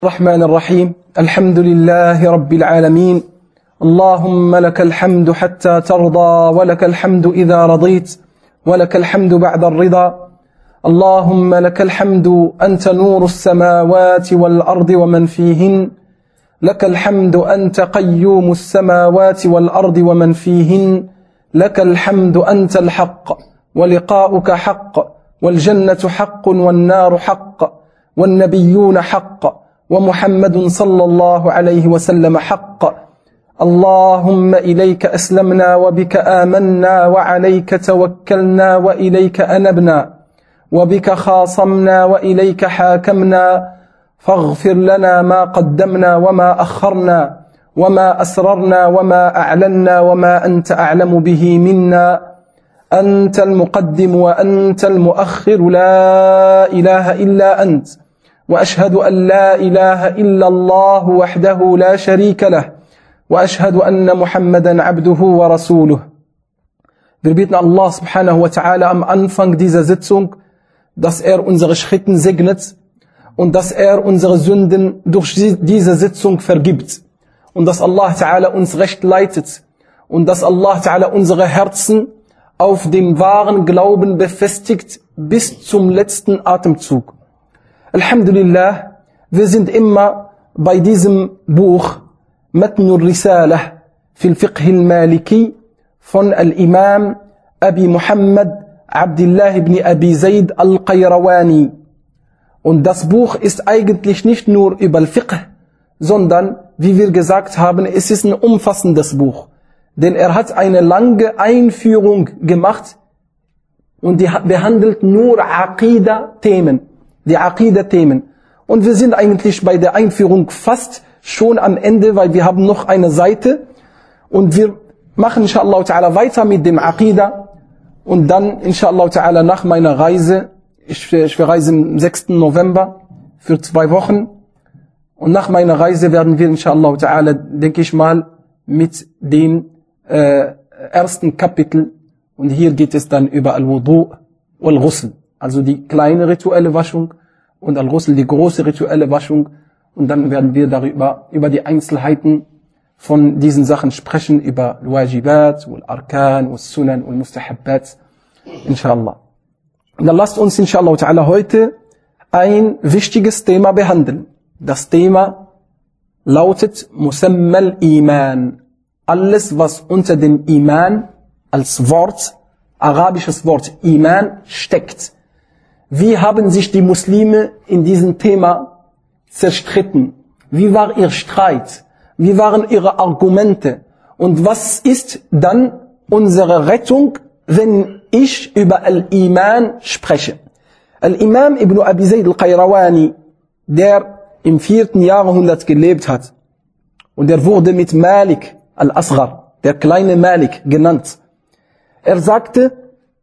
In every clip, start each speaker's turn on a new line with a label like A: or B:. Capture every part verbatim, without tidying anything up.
A: الرحمن الرحيم الحمد لله رب العالمين اللهم لك الحمد حتى ترضى ولك الحمد إذا رضيت ولك الحمد بعد الرضا اللهم لك الحمد أنت نور السماوات والأرض ومن فيهن لك الحمد أنت قيوم السماوات والأرض ومن فيهن لك الحمد أنت الحق ولقاؤك حق والجنة حق والنار حق والنبيون حق ومحمد صلى الله عليه وسلم حق اللهم إليك أسلمنا وبك آمنا وعليك توكلنا وإليك أنبنا وبك خاصمنا وإليك حاكمنا فاغفر لنا ما قدمنا وما أخرنا وما أسررنا وما أعلنا وما أنت أعلم به منا أنت المقدم وأنت المؤخر لا إله إلا أنت وأشهد أن لا إله إلا الله وحده لا شريك له وأشهد أن محمدا عبده ورسوله. Wir bitten Allah subhanahu wa ta'ala am Anfang dieser Sitzung, dass er unsere Schritten segnet und dass er unsere Sünden durch diese Sitzung vergibt und dass Allah ta'ala uns recht leitet und dass Allah ta'ala unsere Herzen auf dem wahren Glauben befestigt bis zum letzten Atemzug. Alhamdulillah, wir sind immer bei diesem Buch Matnur Risalah fil Fiqh al-Maliki von Al-Imam Abi Muhammad Abdullah ibn Abi Zayd al-Qayrawani. Und das Buch ist eigentlich nicht nur über Al-Fiqh, sondern, wie wir gesagt haben, es ist ein umfassendes Buch. Denn er hat eine lange Einführung gemacht und die behandelt nur Aqidah-Themen. Die Aqidah-Themen. Und wir sind eigentlich bei der Einführung fast schon am Ende, weil wir haben noch eine Seite und wir machen inshallah ta'ala weiter mit dem Aqidah und dann inshallah ta'ala nach meiner Reise, ich, ich verreise am sechsten November für zwei Wochen und nach meiner Reise werden wir inshallah ta'ala, denke ich mal, mit dem äh, ersten Kapitel und hier geht es dann über Al-Wudu wal-Ghusl. Also die kleine rituelle Waschung und Al-Ghusl die große rituelle Waschung. Und dann werden wir darüber, über die Einzelheiten von diesen Sachen sprechen, über Al-Wajibat, Al-Arkan, Al-Sunan, Al-Mustahabbat, inshallah. Und dann lasst uns inshallah ta'ala heute ein wichtiges Thema behandeln. Das Thema lautet Musammal Iman. Alles, was unter dem Iman als Wort, arabisches Wort Iman steckt. Wie haben sich die Muslime in diesem Thema zerstritten? Wie war ihr Streit? Wie waren ihre Argumente? Und was ist dann unsere Rettung, wenn ich über Al-Iman spreche? Al-Imam Ibn Abi Zayd al-Qayrawani, der im vierten Jahrhundert gelebt hat, und er wurde mit Malik al-Asghar, der kleine Malik, genannt. Er sagte,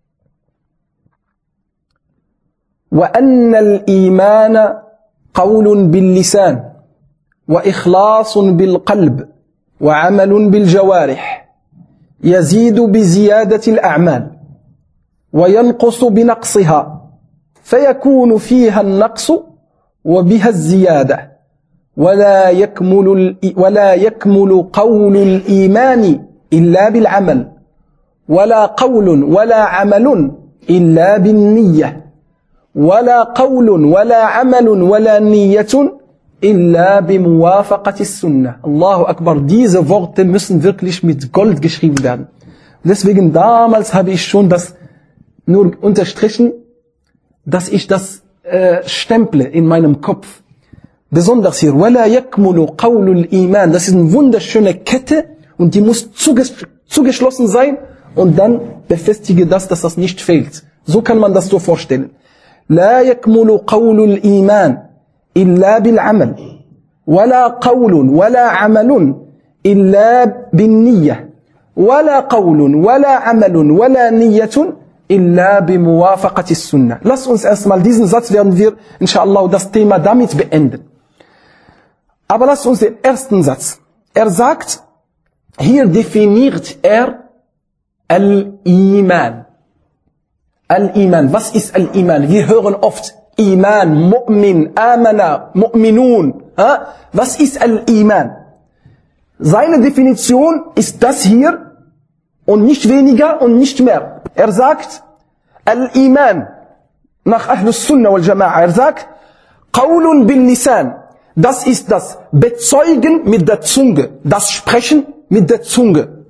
A: وأن الإيمان قول باللسان وإخلاص بالقلب وعمل بالجوارح يزيد بزيادة الأعمال وينقص بنقصها فيكون فيها النقص وبها الزيادة ولا يكمل ولا يكمل قول الإيمان إلا بالعمل ولا قول ولا عمل إلا بالنية ولا قول ولا عمل ولا نية إلا بموافقة السنة. Allahu Akbar, diese Worte müssen wirklich mit Gold geschrieben werden. Deswegen damals habe ich schon das nur unterstrichen, dass ich das äh, stemple in meinem Kopf. Besonders hier, ولا يكمل قول الإيمان, das ist eine wunderschöne Kette und die muss zuges zugeschlossen sein und dann befestige das, dass das nicht fehlt. So kann man das so vorstellen. لا يكمل قول الإيمان إلا بالعمل ولا قول ولا عمل إلا بالنية ولا قول ولا عمل ولا نية إلا بموافقة السنة. Lass uns erstmal diesen Satz, werden wir inshallah das Thema damit beenden. Aber lass uns den ersten Satz. Er sagt, hier definiert er Al-Iman. Al-Iman, was ist Al-Iman? Wir hören oft Iman, Mu'min, Amana, Mu'minun, Was ist Al-Iman? Seine Definition ist das hier und nicht weniger und nicht mehr. Er sagt, Al-Iman, nach Ahlus Sunnah wal Jama'a, er sagt, Qawlun bil Lisan, das ist das Bezeugen mit der Zunge, das Sprechen mit der Zunge.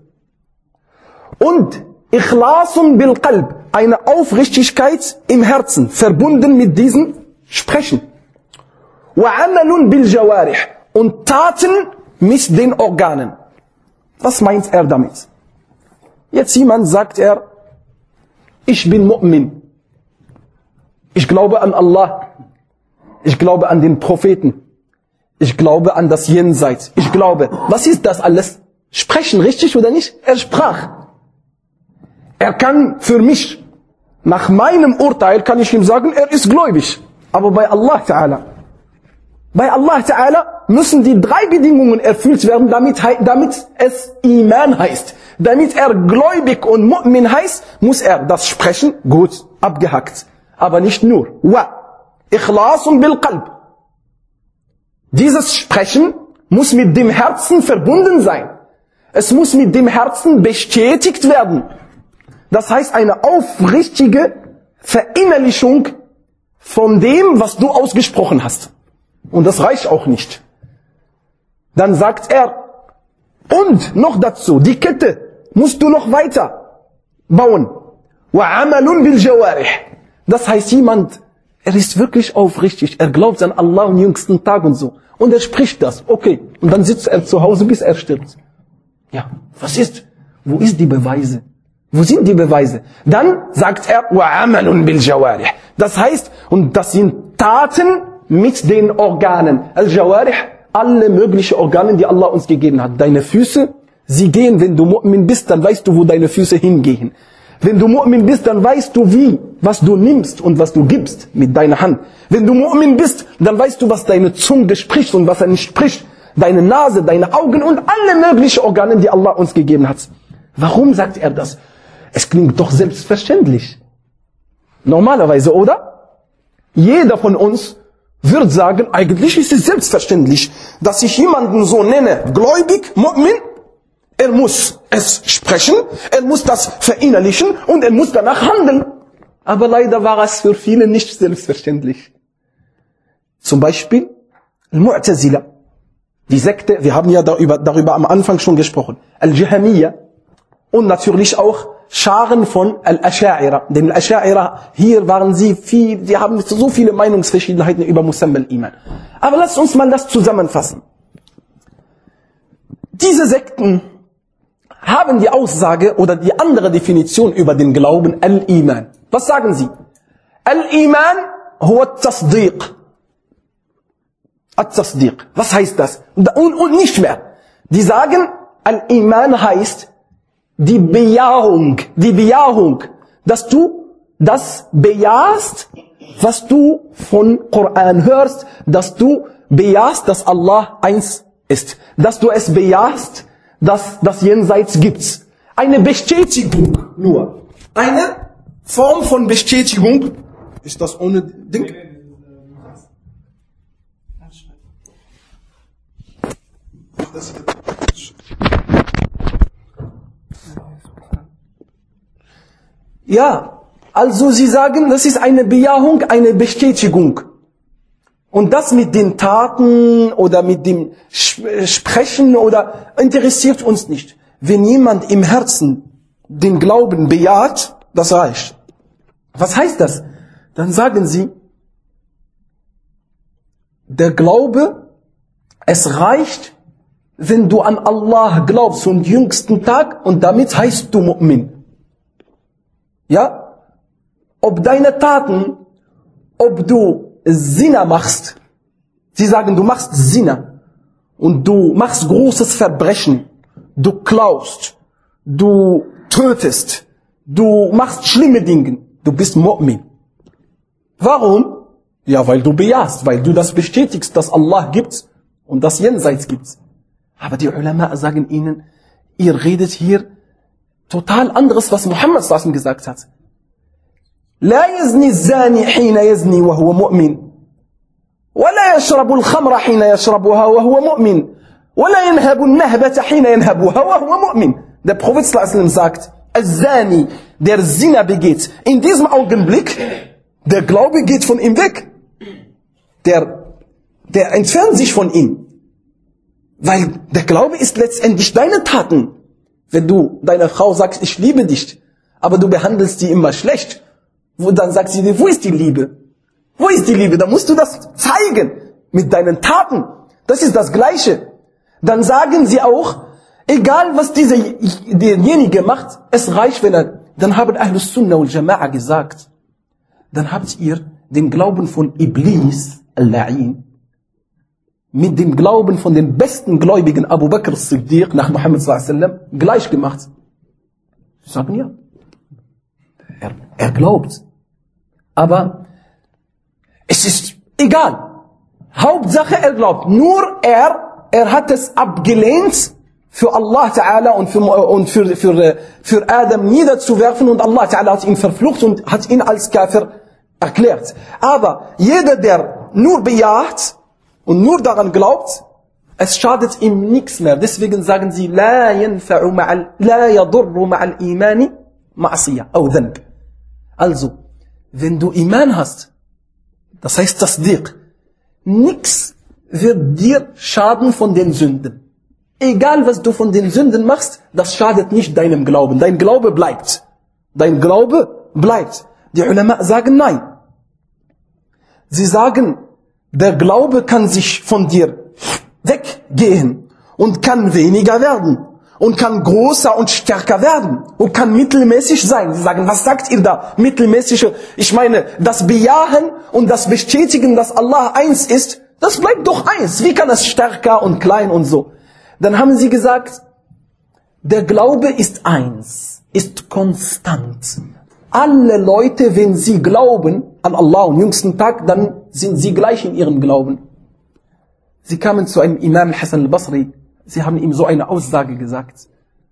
A: Und Ikhlasun bil Qalb, eine Aufrichtigkeit im Herzen, verbunden mit diesem Sprechen. Wa amalun bil Jawarih, und Taten mit den Organen. Was meint er damit? Jetzt jemand sagt er, ich bin Mu'min. Ich glaube an Allah. Ich glaube an den Propheten. Ich glaube an das Jenseits. Ich glaube. Was ist das alles? Sprechen, richtig oder nicht? Er sprach. Er kann für mich, nach meinem Urteil kann ich ihm sagen, er ist gläubig. Aber bei Allah Ta'ala, bei Allah Ta'ala müssen die drei Bedingungen erfüllt werden, damit, damit es Iman heißt. Damit er gläubig und Mu'min heißt, muss er das Sprechen gut abgehackt. Aber nicht nur. Wa Ikhlasun bil Qalb. Dieses Sprechen muss mit dem Herzen verbunden sein. Es muss mit dem Herzen bestätigt werden. Das heißt eine aufrichtige Verinnerlichung von dem, was du ausgesprochen hast. Und das reicht auch nicht. Dann sagt er, und noch dazu, die Kette musst du noch weiter bauen. وَعَمَلٌ بِالْجَوَارِحِ. Das heißt, jemand, er ist wirklich aufrichtig, er glaubt an Allah am jüngsten Tag und so. Und er spricht das, okay. Und dann sitzt er zu Hause, bis er stirbt. Ja, was ist? Wo ist die Beweise? Wo sind die Beweise? Dann sagt er, وَعَمَلٌ بِالْجَوَارِحِ. Das heißt, und das sind Taten mit den Organen. Al-Jawarih, alle möglichen Organe, die Allah uns gegeben hat. Deine Füße, sie gehen, wenn du Mu'min bist, dann weißt du, wo deine Füße hingehen. Wenn du Mu'min bist, dann weißt du wie, was du nimmst und was du gibst mit deiner Hand. Wenn du Mu'min bist, dann weißt du, was deine Zunge spricht und was er nicht spricht. Deine Nase, deine Augen und alle möglichen Organe, die Allah uns gegeben hat. Warum sagt er das? Es klingt doch selbstverständlich. Normalerweise, oder? Jeder von uns wird sagen, eigentlich ist es selbstverständlich, dass ich jemanden so nenne, gläubig, Mu'min. Er muss es sprechen, er muss das verinnerlichen und er muss danach handeln. Aber leider war es für viele nicht selbstverständlich. Zum Beispiel Al-Mu'tazila, die Sekte, wir haben ja darüber, darüber am Anfang schon gesprochen, Al-Jahamiyya und natürlich auch Scharen von Al-Asha'ira. Denn Al-Asha'ira, hier waren sie viel, die haben so viele Meinungsverschiedenheiten über Musamma al-Iman. Aber lasst uns mal das zusammenfassen. Diese Sekten haben die Aussage oder die andere Definition über den Glauben Al-Iman. Was sagen sie? Al-Iman huwa at-Tasdiq. At-Tasdiq. Was heißt das? Und, und nicht mehr. Die sagen, Al-Iman heißt die Bejahung, die Bejahung, dass du das bejahst, was du von Koran hörst, dass du bejahst, dass Allah eins ist, dass du es bejahst, dass das Jenseits gibt. Eine Bestätigung nur. Eine Form von Bestätigung. Ist das ohne Ding? Das Ja, also sie sagen, das ist eine Bejahung, eine Bestätigung. Und das mit den Taten oder mit dem Sprechen oder interessiert uns nicht. Wenn jemand im Herzen den Glauben bejaht, das reicht. Was heißt das? Dann sagen sie, der Glaube, es reicht, wenn du an Allah glaubst und jüngsten Tag und damit heißt du Mu'min. Ja? Ob deine Taten, ob du Zina machst, sie sagen, du machst Zina und du machst großes Verbrechen, du klaust, du tötest, du machst schlimme Dinge, du bist Mu'min. Warum? Ja, weil du bejahst, weil du das bestätigst, dass Allah gibt und das Jenseits gibt. Aber die Ulama sagen ihnen, ihr redet hier total anderes, was Muhammad sallallahu alaihi wasallam gesagt hat. La yazni zani hina yazni wa huwa mu'min. ولا يشرب الخمر حين يشربها وهو مؤمن ولا ينهب النهبة حين ينهبها وهو مؤمن. Der Prophet sallallahu alaihi wasallam sagt, Azani, der Zina begeht, in diesem Augenblick, der Glaube geht von ihm weg. Der, der entfernt sich von ihm. Weil der Glaube ist letztendlich deine Taten. Wenn du deiner Frau sagst, ich liebe dich, aber du behandelst sie immer schlecht, wo dann sagt sie dir, wo ist die Liebe? Wo ist die Liebe? Da musst du das zeigen mit deinen Taten. Das ist das Gleiche. Dann sagen sie auch, egal was dieser, derjenige macht, es reicht, wenn er, dann haben Ahlus Sunnah wal Jama'a gesagt, dann habt ihr den Glauben von Iblis, Al-La'in, mit dem Glauben von den besten Gläubigen Abu Bakr as-Siddiq nach Muhammad sallallahu alaihi wasallam gleich gemacht. Sie sagen ja, er, er glaubt. Aber es ist egal. Hauptsache er glaubt. Nur er, er hat es abgelehnt, für Allah Ta'ala und, für, und für, für, für Adam niederzuwerfen und Allah Ta'ala hat ihn verflucht und hat ihn als Kafir erklärt. Aber jeder, der nur bejaht und nur daran glaubt, es schadet ihm nichts mehr. Deswegen sagen sie, لا ينفع مع لا يضر مع الإيمان معصية أو ذنب. Also, wenn du Iman hast, das heißt Tasdiq, nichts wird dir schaden von den Sünden. Egal was du von den Sünden machst, das schadet nicht deinem Glauben. Dein Glaube bleibt. Dein Glaube bleibt. Die Ulama sagen nein. Sie sagen, der Glaube kann sich von dir weggehen und kann weniger werden und kann größer und stärker werden und kann mittelmäßig sein. Sie sagen, was sagt ihr da? Mittelmäßige. Ich meine, das Bejahen und das Bestätigen, dass Allah eins ist, das bleibt doch eins. Wie kann es stärker und klein und so? Dann haben sie gesagt, der Glaube ist eins, ist konstant. Alle Leute, wenn sie glauben an Allah am jüngsten Tag, dann sind sie gleich in ihrem Glauben. Sie kamen zu einem Imam Hassan al-Basri, sie haben ihm so eine Aussage gesagt.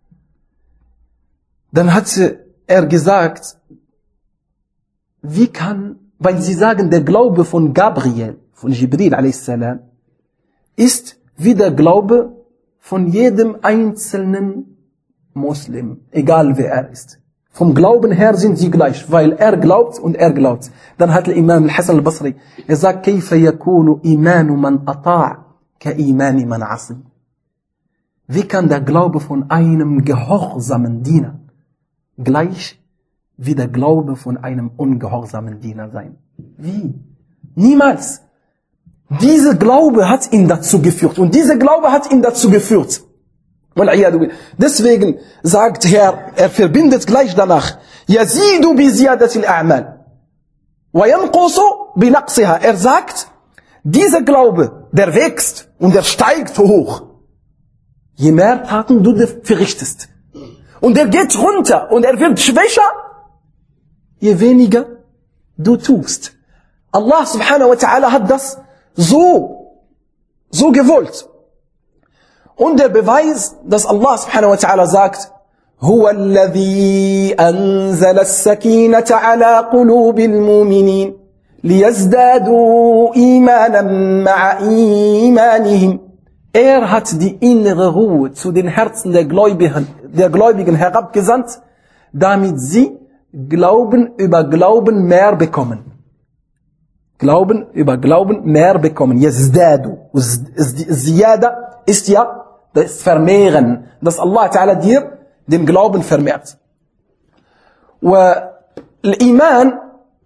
A: Dann hat er gesagt, wie kann, weil sie sagen, der Glaube von Gabriel, von Jibril a s, ist wie der Glaube von jedem einzelnen Muslim, egal wer er ist. Vom Glauben her sind sie gleich, weil er glaubt und er glaubt. Dann hat der Imam al-Hassan al-Basri, er sagt, كيف يكون إيمان من أطاع كإيمان من عصي. Wie kann der Glaube von einem gehorsamen Diener gleich wie der Glaube von einem ungehorsamen Diener sein? Wie? Niemals. Dieser Glaube hat ihn dazu geführt. Und dieser Glaube hat ihn dazu geführt. Deswegen sagt er, er verbindet gleich danach, يَزِيدُ بِزِيَادَةِ الْأَعْمَالِ وَيَنْقُصُ بِنَقْصِهَا. Er sagt, dieser Glaube, der wächst und der steigt hoch, je mehr Taten du verrichtest. Und er geht runter und er wird schwächer, je weniger du tust. Allah subhanahu wa ta'ala hat das so, so gewollt. Und der Beweis, dass Allah subhanahu wa ta'ala sagt, هو الذي أنزل السكينة على قلوب المؤمنين ليزدادوا إيمانا مع إيمانهم. Er hat die innere Ruhe zu den Herzen der Gläubigen, der Gläubigen herabgesandt, damit sie Glauben über Glauben mehr bekommen. Glauben über Glauben mehr bekommen. Yazdadu. Ziyada ist ja das Vermehren, dass Allah Ta'ala dir den Glauben vermehrt. Und Iman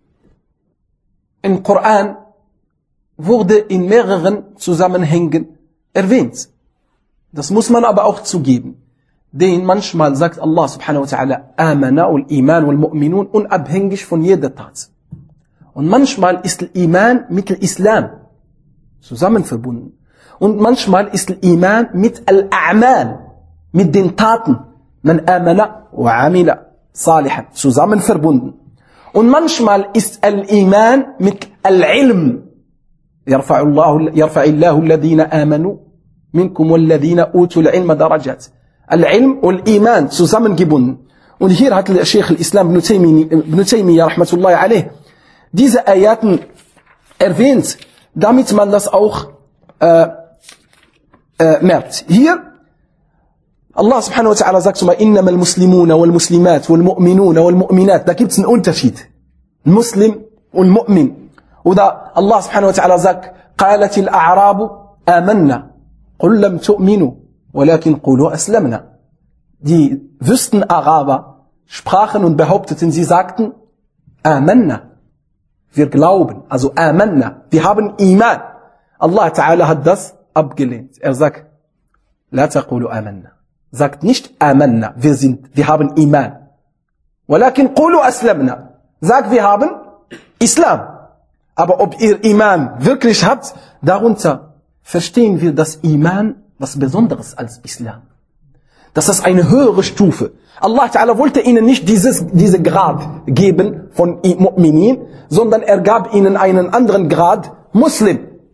A: im Koran wurde in mehreren Zusammenhängen erwähnt. Das muss man aber auch zugeben. Denn manchmal sagt Allah subhanahu wa ta'ala Amana und Iman und Mu'minun unabhängig von jeder Tat. Und manchmal ist Iman mit Islam zusammen verbunden. Und manchmal ist Iman mit Al-A'mal, mit den Taten. Man amana wa amila salihan, zusammen verbunden. Und manchmal ist Al-Iman mit Al-Ilm. يرفع الله يرفع الله الذين آمنوا منكم والذين أوتوا العلم درجات. Al-Ilm und Iman zusammengebunden. Und hier hat der Sheikh al-Islam Ibn Taymiyyah rahmatullahi alayh diese Ayaten erwähnt, damit man das auch äh, äh, merkt. Hier, Allah subhanahu wa ta'ala sagt zum Beispiel, innamal muslimuna wal muslimat wal mu'minuna wal mu'minat. Da gibt's einen Unterschied. Muslim und Mu'min. Oder Allah subhanahu wa ta'ala sagt, qalatil a'rabu amanna, qul lam tu'minu, walakin qulu aslamna. Die Wüstenaraber sprachen und behaupteten, sie sagten, amanna, wir glauben, also amanna, wir haben Iman. Allah ta'ala hat das abgelehnt. Er sagt, la taqulu amanna. Sagt nicht amanna, wir sind, wir haben Iman. Walakin qulu aslamna. Sagt, wir haben Islam. Aber ob ihr Iman wirklich habt, darunter verstehen wir das Iman was Besonderes als Islam. Das ist eine höhere Stufe. Allah Ta'ala wollte ihnen nicht dieses, diese Grad geben von Mu'minin, sondern er gab ihnen einen anderen Grad, Muslim.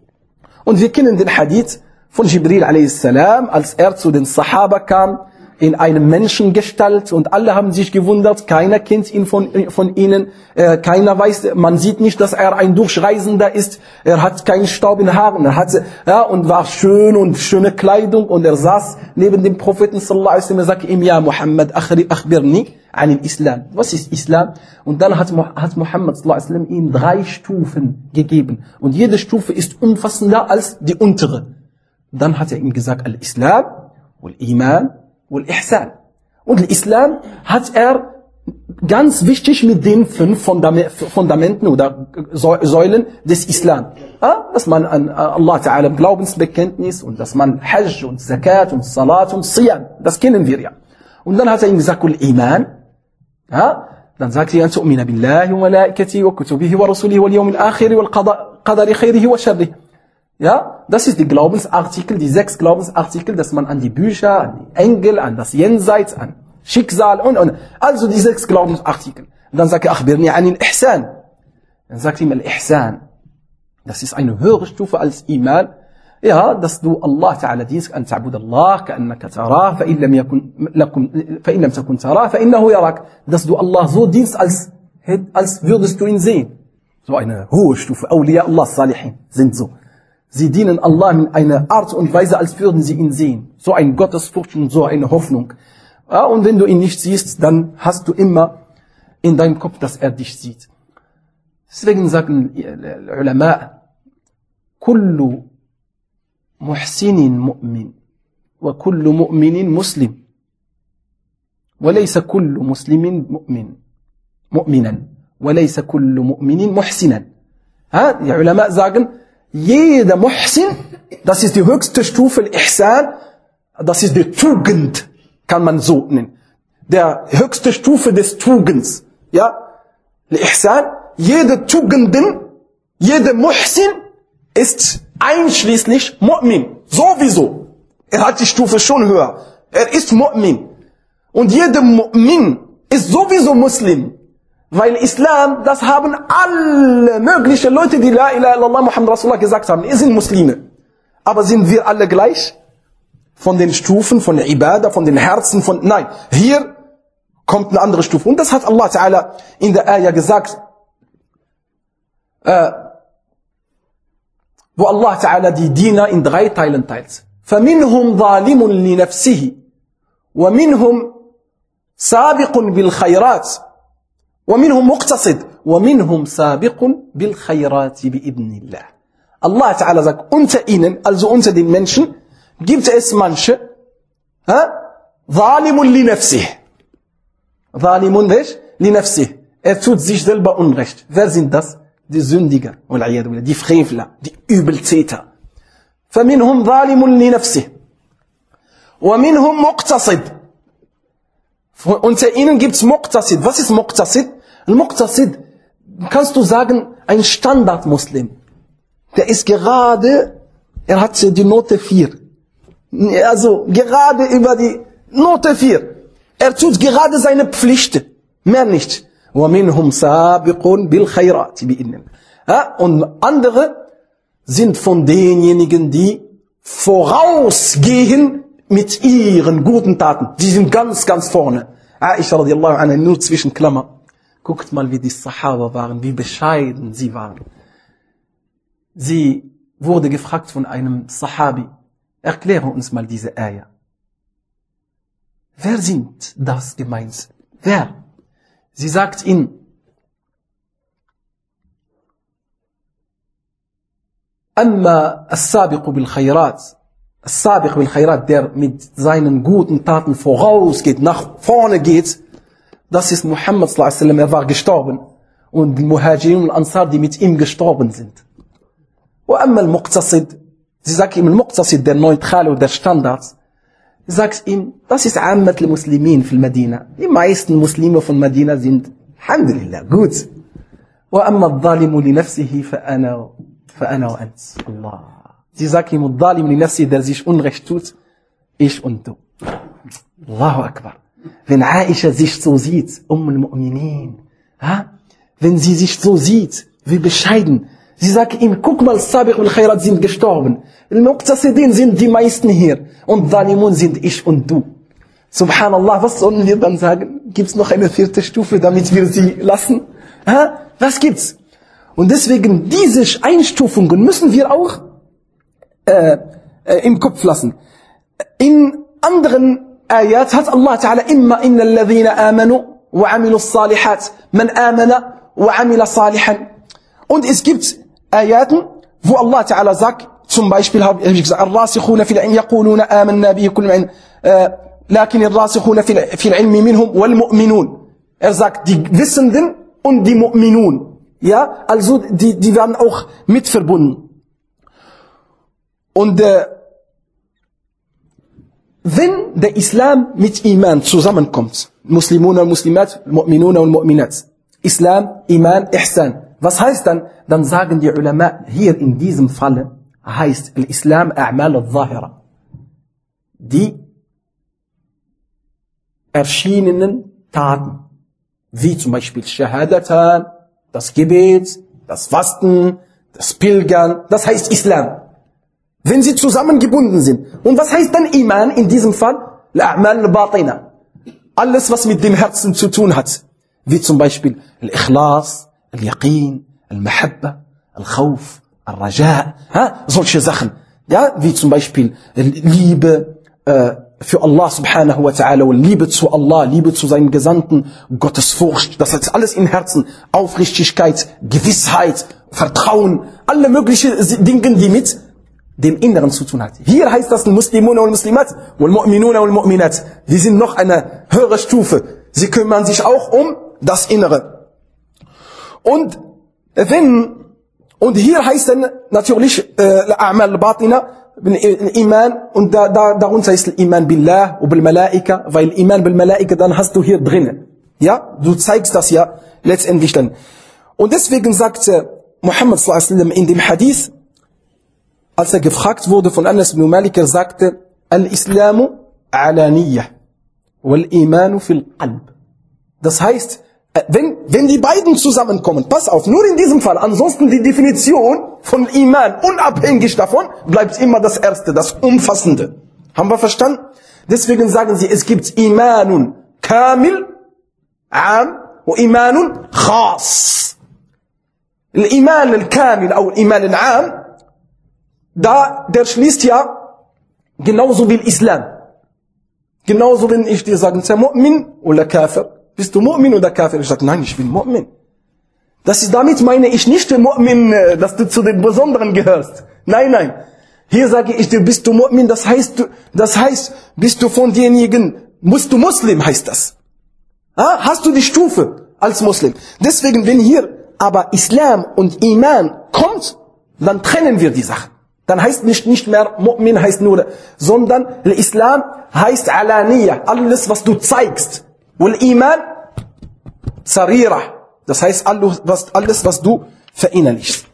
A: Und wir kennen den Hadith von Jibril a s, als er zu den Sahaba kam, in einem Menschengestalt, und alle haben sich gewundert, keiner kennt ihn von, von ihnen, äh, keiner weiß, man sieht nicht, dass er ein Durchreisender ist, er hat keinen Staub in den Haaren, er hatte, ja, und war schön und schöne Kleidung, und er saß neben dem Propheten sallallahu alaihi wasallam, er sagte ihm, ja Muhammad, akhbirni an den Islam. Was ist Islam? Und dann hat, hat Muhammad sallallahu alaihi wasallam ihm drei Stufen gegeben, und jede Stufe ist umfassender als die untere. Dann hat er ihm gesagt, Al-Islam, Wal-Iman, Wal-Ihsan. Und Islam hat er ganz wichtig mit den fünf Fundamenten oder Säulen des Islam. Ja, dass man an Allah Ta'ala Glaubensbekenntnis, und dass man Hajj und Zakat und Salat und Siyam, das kennen wir ja. Und dann hat er ihm gesagt, Wal-Iman, ja, dann sagt er, Tu'mina billahi wa malaikatihi wa kutubihi wa rasulihi wal yawmil akhir wal qadari khairihi wa sharrihi. Ja, das ist die Glaubensartikel, die sechs Glaubensartikel, dass man an die Bücher, an die Engel, an das Jenseits, an Schicksal und, und, also die sechs Glaubensartikel. Und dann sagt er, akhbirni anil Ihsan. Dann sagt ihm al-Ihsan, das ist eine höhere Stufe als Iman, ja, dass du Allah Ta'ala dienst, an ta'bud Allah, ka'annaka tarah, fa'in lam yakun, lakum, fa'in lam takun tarah, fa'innahu yarak, dass du Allah so dienst, als, als würdest du ihn sehen. So eine hohe Stufe, Awliya Allah Salihin sind so. Sie dienen Allah in einer Art und Weise, als würden sie ihn sehen. So ein Gottesfurcht und so eine Hoffnung. Ja, und wenn du ihn nicht siehst, dann hast du immer in deinem Kopf, dass er dich sieht. Deswegen sagen die Ulama, kullu muhsinin mu'min wa kullu mu'minin muslim wa laysa kullu muslimin mu'min mu'minan wa laysa kullu mu'minin muhsinan. Ja, die Ulama sagen, jeder Muhsin, das ist die höchste Stufe, Ihsan, das ist die Tugend, kann man so nennen. Der höchste Stufe des Tugens, ja. Ihsan, jede Tugenden, jeder Muhsin ist einschließlich Mu'min, sowieso. Er hat die Stufe schon höher. Er ist Mu'min. Und jeder Mu'min ist sowieso Muslim. Weil Islam, das haben alle möglichen Leute, die La ilaha illallah Muhammad Rasulullah gesagt haben, sind Muslime. Aber sind wir alle gleich? Von den Stufen, von der Ibadah, von den Herzen, von, nein. Hier kommt eine andere Stufe. Und das hat Allah Ta'ala in der Ayah gesagt, äh, wo Allah Ta'ala die Diener in drei Teilen teilt. فَمِنْهُمْ ظَالِمٌ لِنَفْسِهِ وَمِنْهُمْ سَابِقٌ بِالْخَيْرَاتِ وَمِنْهُمْ مُقْتَصِدٌ وَمِنْهُمْ سَابِقٌ بِالْخَيْرَاتِ بِإِذْنِ اللَّهِ. Allah Ta'ala sagt, unter ihnen, also unter den Menschen, gibt es manche, ظَالِمٌ لِنَفْسِهِ. ظَالِمٌ لِنَفْسِهِ. Er tut sich selber Unrecht. Wer sind das? Die Sündiger, die Frevler, die Übeltäter. فَمِنْهُمْ ظَالِمٌ لِنَفْسِهِ وَمِنْهُمْ مُقْتَصِدٌ. Unter ihnen gibt's Muqtasid. Was ist Muqtasid? Muqtasid, kannst du sagen, ein Standardmuslim. Der ist gerade, er hat die Note vier. Also gerade über die Note vier. Er tut gerade seine Pflichten. Mehr nicht. وَمِنْهُمْ سَابِقٌ بِالْخَيْرَاتِ بِإِذْنِ. Und andere sind von denjenigen, die vorausgehen mit ihren guten Taten. Die sind ganz, ganz vorne. Aisha radiallahu anha, nur zwischen Klammer. Guckt mal, wie die Sahaba waren, wie bescheiden sie waren. Sie wurde gefragt von einem Sahabi, erkläre uns mal diese Ayah. Wer sind das gemeint? Wer? Sie sagt ihm, Amma as-sabiqu bil khayrat, as-sabiq bil khayrat, der mit seinen guten Taten vorausgeht, nach vorne geht, das ist Muhammad sallallahu alaihi wasallam, er war gestorben. Und die Muhajirin und Ansar, die mit ihm gestorben sind. Wa amma al-muqtasid, sie sagt ihm, al-muqtasid, der Neutrale und der Standard, sie sagt ihm, das ist Ammat al-Muslimin fil Medina. Die meisten Muslime von Medina sind, alhamdulillah, gut. Wa amma al-zalimu li nafsihi fa ana فأنا وأنت الله. Sie sagt ihm, الظالم لنفسه, der sich Unrecht tut, ich und du. Allahu Akbar. Wenn Aisha sich so sieht, Umm al-Mu'minin, wenn sie sich so sieht, wie bescheiden, sie sagt ihm, guck mal, Sabiq und Khairat sind gestorben, Al-Muqtasidin sind die meisten hier und Zalimun sind ich und du. Subhanallah, was sollen wir dann sagen? Gibt's noch eine vierte Stufe, damit wir sie lassen? Ha? Was gibt's? Und deswegen diese Einstufungen müssen wir auch äh, äh, im Kopf lassen. In anderen Ayat hat Allah Ta'ala imma inna alladhina amanu wa amilu salihat man amana wa amila salihan. Und es gibt Ayaten, wo Allah Ta'ala sagt, zum Beispiel habe ich gesagt, الراسخون في العلم يقولون آمنا به كل من لكن الراسخون في العلم منهم والمؤمنون. Er sagt, die Wissenden und die Mu'minun. Ja, also die, die werden auch mit verbunden. Und äh, wenn der Islam mit Iman zusammenkommt, Muslimuna und Muslimat, Mu'minuna und Mu'minat, Islam, Iman, Ihsan, was heißt dann? Dann sagen die Ulama, hier in diesem Falle heißt Islam A'mal al-Zahira. Die erschienenen Taten, wie zum Beispiel Shahadatan, das Gebet, das Fasten, das Pilgern, das heißt Islam. Wenn sie zusammengebunden sind. Und was heißt dann Iman in diesem Fall? Al-A'mal al-Batina. Alles, was mit dem Herzen zu tun hat. Wie zum Beispiel Al-Ikhlas, Al-Yaqin, Al-Mahabba, Al-Khawf, Al-Raja. Solche Sachen. Ja, wie zum Beispiel Liebe äh, für Allah subhanahu wa ta'ala und Liebe zu Allah, Liebe zu seinen Gesandten, Gottesfurcht, das heißt alles im Herzen, Aufrichtigkeit, Gewissheit, Vertrauen, alle möglichen Dinge, die mit dem Inneren zu tun hat. Hier heißt das Muslimuna und Muslimat und Mu'minuna und Mu'minat. Die sind noch eine höhere Stufe. Sie kümmern sich auch um das Innere. Und wenn, und hier heißt dann natürlich A'mal al-Batina, Iman, und da, da, darunter ist Iman Billah und bil Malaika, weil Iman bil Malaika, dann hast du hier drinnen. Ja, du zeigst das ja letztendlich dann. Und deswegen sagte Muhammad sallallahu alaihi wasallam in dem Hadith, als er gefragt wurde von Anas ibn Malik, er sagte, Al-Islamu alaniyah, wal-Imanu fil qalb. Das heißt, wenn, wenn die beiden zusammenkommen, pass auf, nur in diesem Fall, ansonsten die Definition von Iman, unabhängig davon, bleibt immer das Erste, das Umfassende. Haben wir verstanden? Deswegen sagen sie, es gibt Imanun Kamil, Am, und Imanun Khas. Iman al-Kamil, oder Iman al-Am, da, der schließt ja genauso wie Islam. Genauso, wenn ich dir sage, sei Mu'min oder Kafir. Bist du Mu'min oder Kafir? Ich sage, nein, ich bin Mu'min. Das ist, damit meine ich nicht der Mu'min, dass du zu den Besonderen gehörst. Nein, nein. Hier sage ich dir, bist du Mu'min, das heißt, das heißt, bist du von denjenigen, bist du Muslim, heißt das. Ah, hast du die Stufe als Muslim. Deswegen, wenn hier aber Islam und Iman kommt, dann trennen wir die Sachen. Dann heißt nicht, nicht mehr Mu'min, heißt nur, sondern Islam heißt Alaniyah, alles, was du zeigst. Und Iman, Sarira, das heißt alles, was, alles, was du verinnerlichst.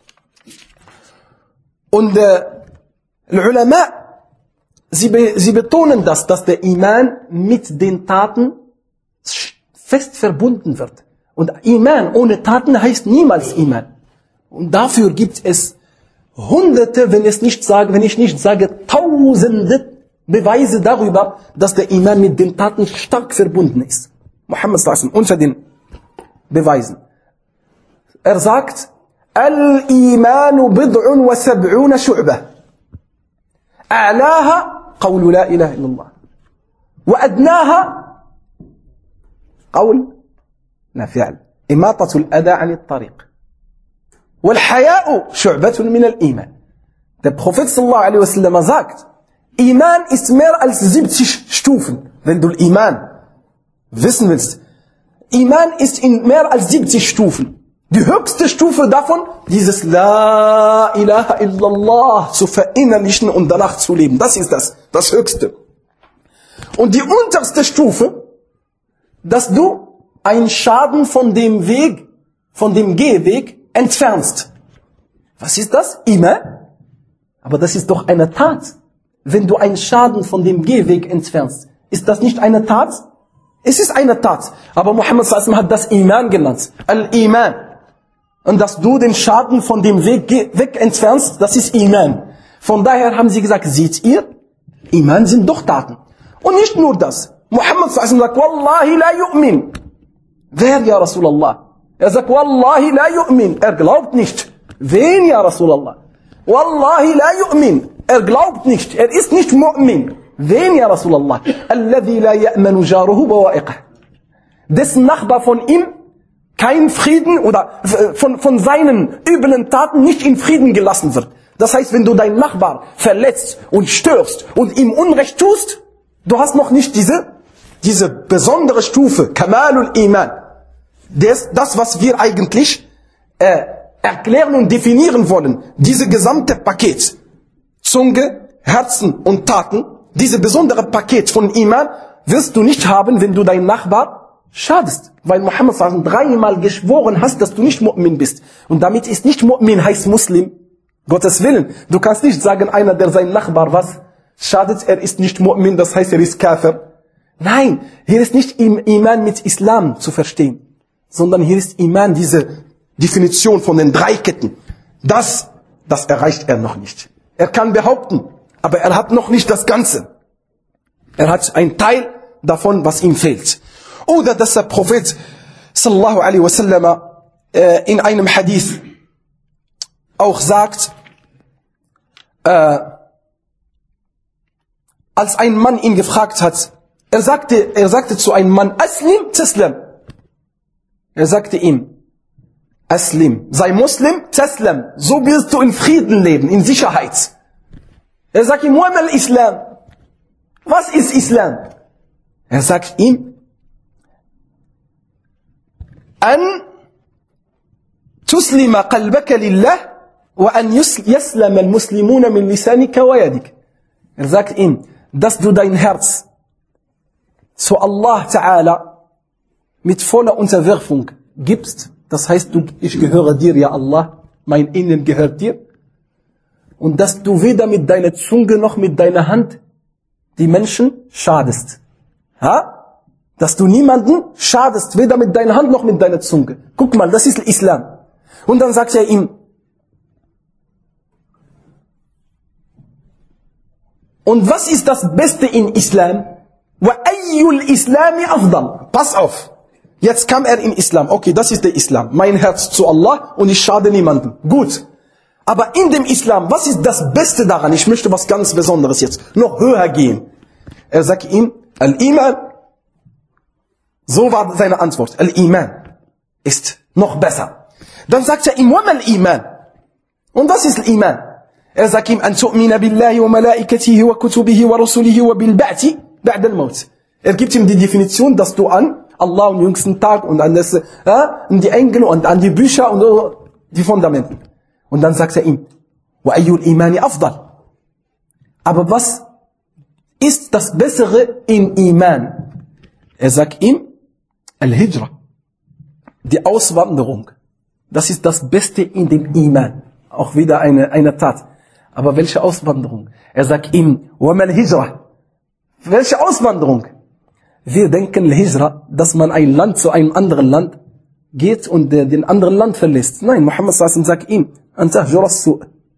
A: Und äh, die Ulama, sie, be, sie betonen das, dass der Iman mit den Taten fest verbunden wird. Und Iman ohne Taten heißt niemals Iman. Und dafür gibt es Hunderte, wenn ich nicht sage, wenn ich nicht sage, Tausende Beweise darüber, dass der Iman mit den Taten stark verbunden ist. Muhammad sallallahu alaihi wasallam unter den Beweisen. Er sagt, Al-Imanu bid'un wa sab'una shu'bah. A'laha qawlu la ilaha illallah. Wa adnaha qawl la fi'l. Imatatu al-adha 'an at-tariq. Wal haya'u shu'batun min al-Iman. Der Prophet sallallahu alaihi wasallam sagt, Iman ist mehr als siebzig Stufen. Wenn du Iman wissen willst, Iman ist in mehr als siebzig Stufen. Die höchste Stufe davon, dieses La ilaha illallah zu verinnerlichen und danach zu leben. Das ist das, das Höchste. Und die unterste Stufe, dass du einen Schaden von dem Weg, von dem Gehweg entfernst. Was ist das? Iman? Aber das ist doch eine Tat. Wenn du einen Schaden von dem Gehweg entfernst, ist das nicht eine Tat? Es ist eine Tat. Aber Muhammad sallallahu alaihi wasallam hat das Iman genannt. Al-Iman. Und dass du den Schaden von dem Weg, weg entfernst, das ist Iman. Von daher haben sie gesagt, seht ihr, Iman sind doch Taten. Und nicht nur das. Muhammad sallallahu alaihi wasallam sagt, Wallahi la yu'min. Wer, ja Rasulallah? Er sagt, Wallahi la yu'min. Er glaubt nicht. Wen, ja Rasulallah? Wallahi la yu'min. Er glaubt nicht. Er ist nicht Mu'min. Wen, ja Rasulallah? Alladhi la ya'manu jaruhu bawa'iqah. Dessen Nachbar von ihm kein Frieden oder von, von seinen üblen Taten nicht in Frieden gelassen wird. Das heißt, wenn du deinen Nachbar verletzt und störst und ihm Unrecht tust, du hast noch nicht diese, diese besondere Stufe, Kamalul Iman. Das, das was wir eigentlich äh, erklären und definieren wollen, diese gesamte Paket, Zunge, Herzen und Taten, diese besondere Paket von Iman, wirst du nicht haben, wenn du deinen Nachbar schadest. Weil Muhammad sallallahu alaihi wasallam dreimal geschworen hast, dass du nicht Mu'min bist. Und damit ist nicht Mu'min heißt Muslim. Gottes Willen. Du kannst nicht sagen, einer, der seinen Nachbar was schadet, er ist nicht Mu'min, das heißt, er ist Kafir. Nein, hier ist nicht Iman mit Islam zu verstehen, sondern hier ist Iman, diese Definition von den drei Ketten. Das, das erreicht er noch nicht. Er kann behaupten, aber er hat noch nicht das Ganze. Er hat einen Teil davon, was ihm fehlt. Oder dass der Prophet sallallahu alaihi wasallam äh, in einem Hadith auch sagt, äh, als ein Mann ihn gefragt hat, er sagte, er sagte zu einem Mann, Aslim, Taslam. Er sagte ihm, Aslim, sei Muslim, Taslam, so wirst du in Frieden leben, in Sicherheit. Er sagt ihm, Wamal Islam, was ist Islam? Er sagt ihm, an tuslima qalbaka lillah wa an yaslama al-muslimuna min lisanika wa yadik. Er sagt ihm, dass du dein Herz zu Allah Ta'ala mit voller Unterwerfung gibst. Das heißt, du, ich gehöre dir, ja Allah, mein Innen gehört dir. Und dass du weder mit deiner Zunge noch mit deiner Hand die Menschen schadest. Ha? Dass du niemanden schadest, weder mit deiner Hand noch mit deiner Zunge. Guck mal, das ist Islam. Und dann sagt er ihm, und was ist das Beste in Islam? Wa ayyul Islami afdal. Pass auf. Jetzt kam er in Islam. Okay, das ist der Islam. Mein Herz zu Allah und ich schade niemandem. Gut. Aber in dem Islam, was ist das Beste daran? Ich möchte was ganz Besonderes jetzt. Noch höher gehen. Er sagt ihm, Al-Iman. So war seine Antwort. Al-Iman ist noch besser. Dann sagt er ihm, Wamal Iman. Und was ist Al-Iman? Er sagt ihm, an tu'mina billahi wa malaikatihi wa kutubihi wa rusulihi wa bil ba'ti ba'da al-maut. Er gibt ihm die Definition, dass du an Allah und jüngsten Tag und an, das, äh, an die Engel und an die Bücher und uh, die Fundamenten. Und dann sagt er ihm, wa ayyul imani afdal. Aber was ist das Bessere in Iman? Er sagt ihm, Al-Hijra, die Auswanderung. Das ist das Beste in dem Iman. Auch wieder eine, eine Tat. Aber welche Auswanderung? Er sagt ihm, Wamal Hijra. Welche Auswanderung? Wir denken Hijra, dass man ein Land zu einem anderen Land geht und den anderen Land verlässt. Nein, Muhammad sallallahu alaihi wasallam sagt ihm, Antahjura as-su'.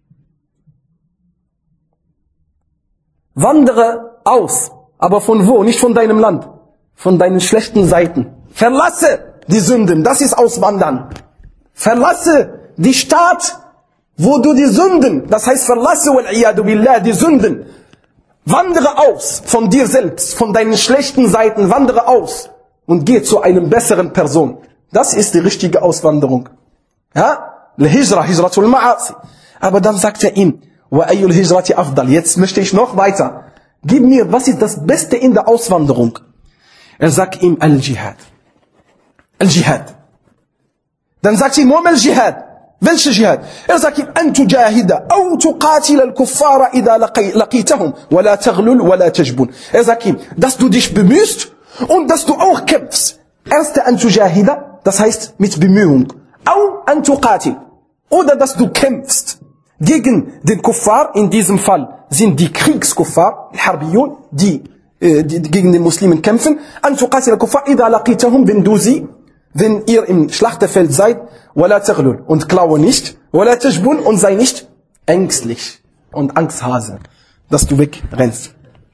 A: Wandere aus. Aber von wo? Nicht von deinem Land. Von deinen schlechten Seiten. Verlasse die Sünden. Das ist Auswandern. Verlasse die Stadt, wo du die Sünden, das heißt verlasse wal-iyadu billah, die Sünden, wandere aus von dir selbst, von deinen schlechten Seiten, wandere aus und geh zu einer besseren Person. Das ist die richtige Auswanderung. Ja? Al-Hijra, Hijratul Ma'asi. Aber dann sagt er ihm, wa ayyul hijrati afdal. Jetzt möchte ich noch weiter. Gib mir, was ist das Beste in der Auswanderung? Er sagt ihm Al-Jihad. Al-Jihad. Dann sagt ihm, warum Al-Jihad? Welche Jihad? Er sagt ihm, an tujahida, au tuqatil al-kuffara idha laqitahum, wa la taghlul, wa la tajbun. Er sagt ihm, dass du dich bemühst und dass du auch kämpfst. Erste an tujahida, das heißt mit Bemühung. Au an tuqatil. Oder dass du kämpfst gegen den Kuffar, in diesem Fall sind die Kriegskuffar, Harbiyun, die, äh, die gegen den Muslimen kämpfen. An tuqatil al-kuffar idha laqitahum, wenn du sie, wenn ihr im Schlachtefeld seid, wala taghlul, und klaue nicht, wala tajbun, und sei nicht ängstlich und Angsthase, dass du wegrennst.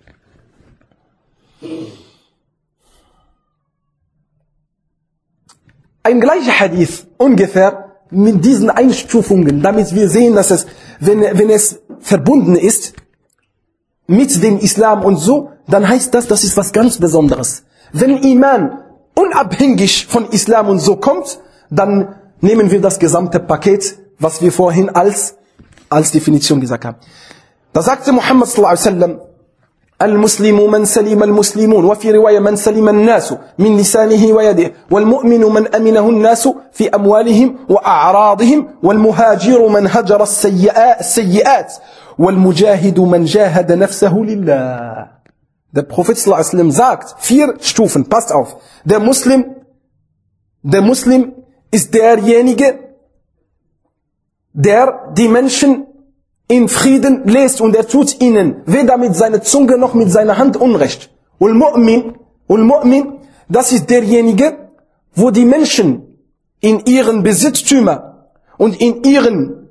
A: Ein gleicher Hadith, ungefähr, mit diesen Einstufungen, damit wir sehen, dass es, wenn, wenn es verbunden ist mit dem Islam und so, dann heißt das, das ist was ganz Besonderes. Wenn Iman unabhängig von Islam und so kommt, dann nehmen wir das gesamte Paket, was wir vorhin als, als Definition gesagt haben. Da sagte Muhammad sallallahu alaihi wasallam, Al-Muslimu man salima al-Muslimun, wa fi riwaya man salima al-Nasu, min lisanihi wa yadihi, wal-Mu'minu man aminahu al-Nasu fi amwalihim wa a'radihim, wal-Muhajiru man hajara as-sayyi'at, wal-Mujahidu man jahada nafsahu lillah. Der Prophet sallallahu alaihi wasallam sagt, vier Stufen, passt auf. Der Muslim, der Muslim ist derjenige, der die Menschen in Frieden lässt und er tut ihnen weder mit seiner Zunge noch mit seiner Hand Unrecht. Und Mu'min, und Mu'min, das ist derjenige, wo die Menschen in ihren Besitztümer und in ihren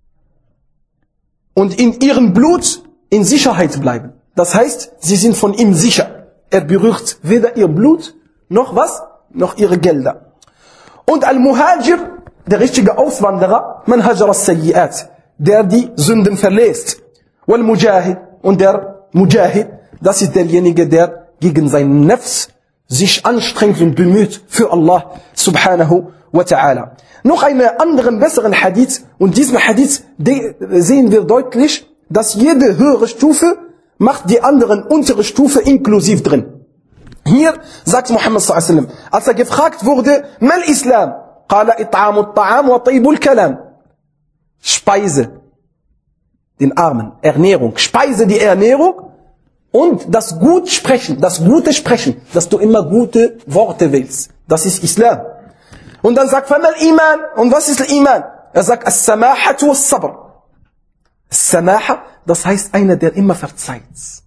A: und in ihrem Blut in Sicherheit bleiben. Das heißt, sie sind von ihm sicher. Er berührt weder ihr Blut, noch was, noch ihre Gelder. Und Al-Muhajir, der richtige Auswanderer, man hajara as-sayyi'at, der die Sünden verlässt. Wal-Mujahid, und der Mujahid, das ist derjenige, der gegen sein Nafs sich anstrengt und bemüht für Allah subhanahu wa ta'ala. Noch einen anderen, besseren Hadith, und diesen Hadith sehen wir deutlich, dass jede höhere Stufe macht die anderen untere Stufe inklusiv drin. Hier sagt Muhammad sallallahu alaihi wasallam, als er gefragt wurde, mal Islam, qala it'amu at-ta'am wa tayyibul kalam. Speise den Armen, Ernährung, speise die Ernährung und das gut sprechen, das gute Sprechen, dass du immer gute Worte willst. Das ist Islam. Und dann sagt famal Iman, und was ist Iman? Er sagt as-samahatu was-sabr. As-samaha, das heißt einer, der immer verzeiht.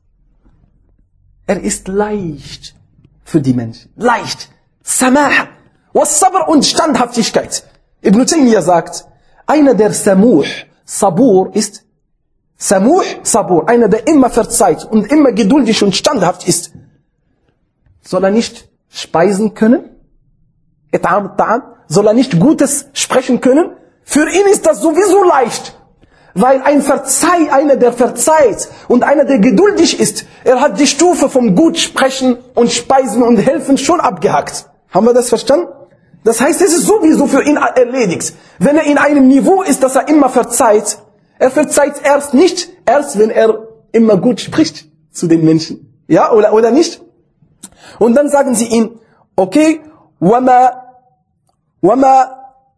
A: Er ist leicht für die Menschen. Leicht. Samaha. Was-sabr, und Standhaftigkeit. Ibn Taymiyyah sagt, einer, der Samuh, Sabur ist, Samuh, Sabur, einer, der immer verzeiht und immer geduldig und standhaft ist, soll er nicht speisen können? Et'am, ta'am, soll er nicht Gutes sprechen können? Für ihn ist das sowieso leicht. Weil ein Verzeih, einer, der verzeiht und einer, der geduldig ist, er hat die Stufe vom Gutsprechen und Speisen und Helfen schon abgehakt. Haben wir das verstanden? Das heißt, es ist sowieso für ihn erledigt. Wenn er in einem Niveau ist, dass er immer verzeiht, er verzeiht erst nicht, erst wenn er immer gut spricht zu den Menschen. Ja, oder, oder nicht? Und dann sagen sie ihm, okay, wama, wama,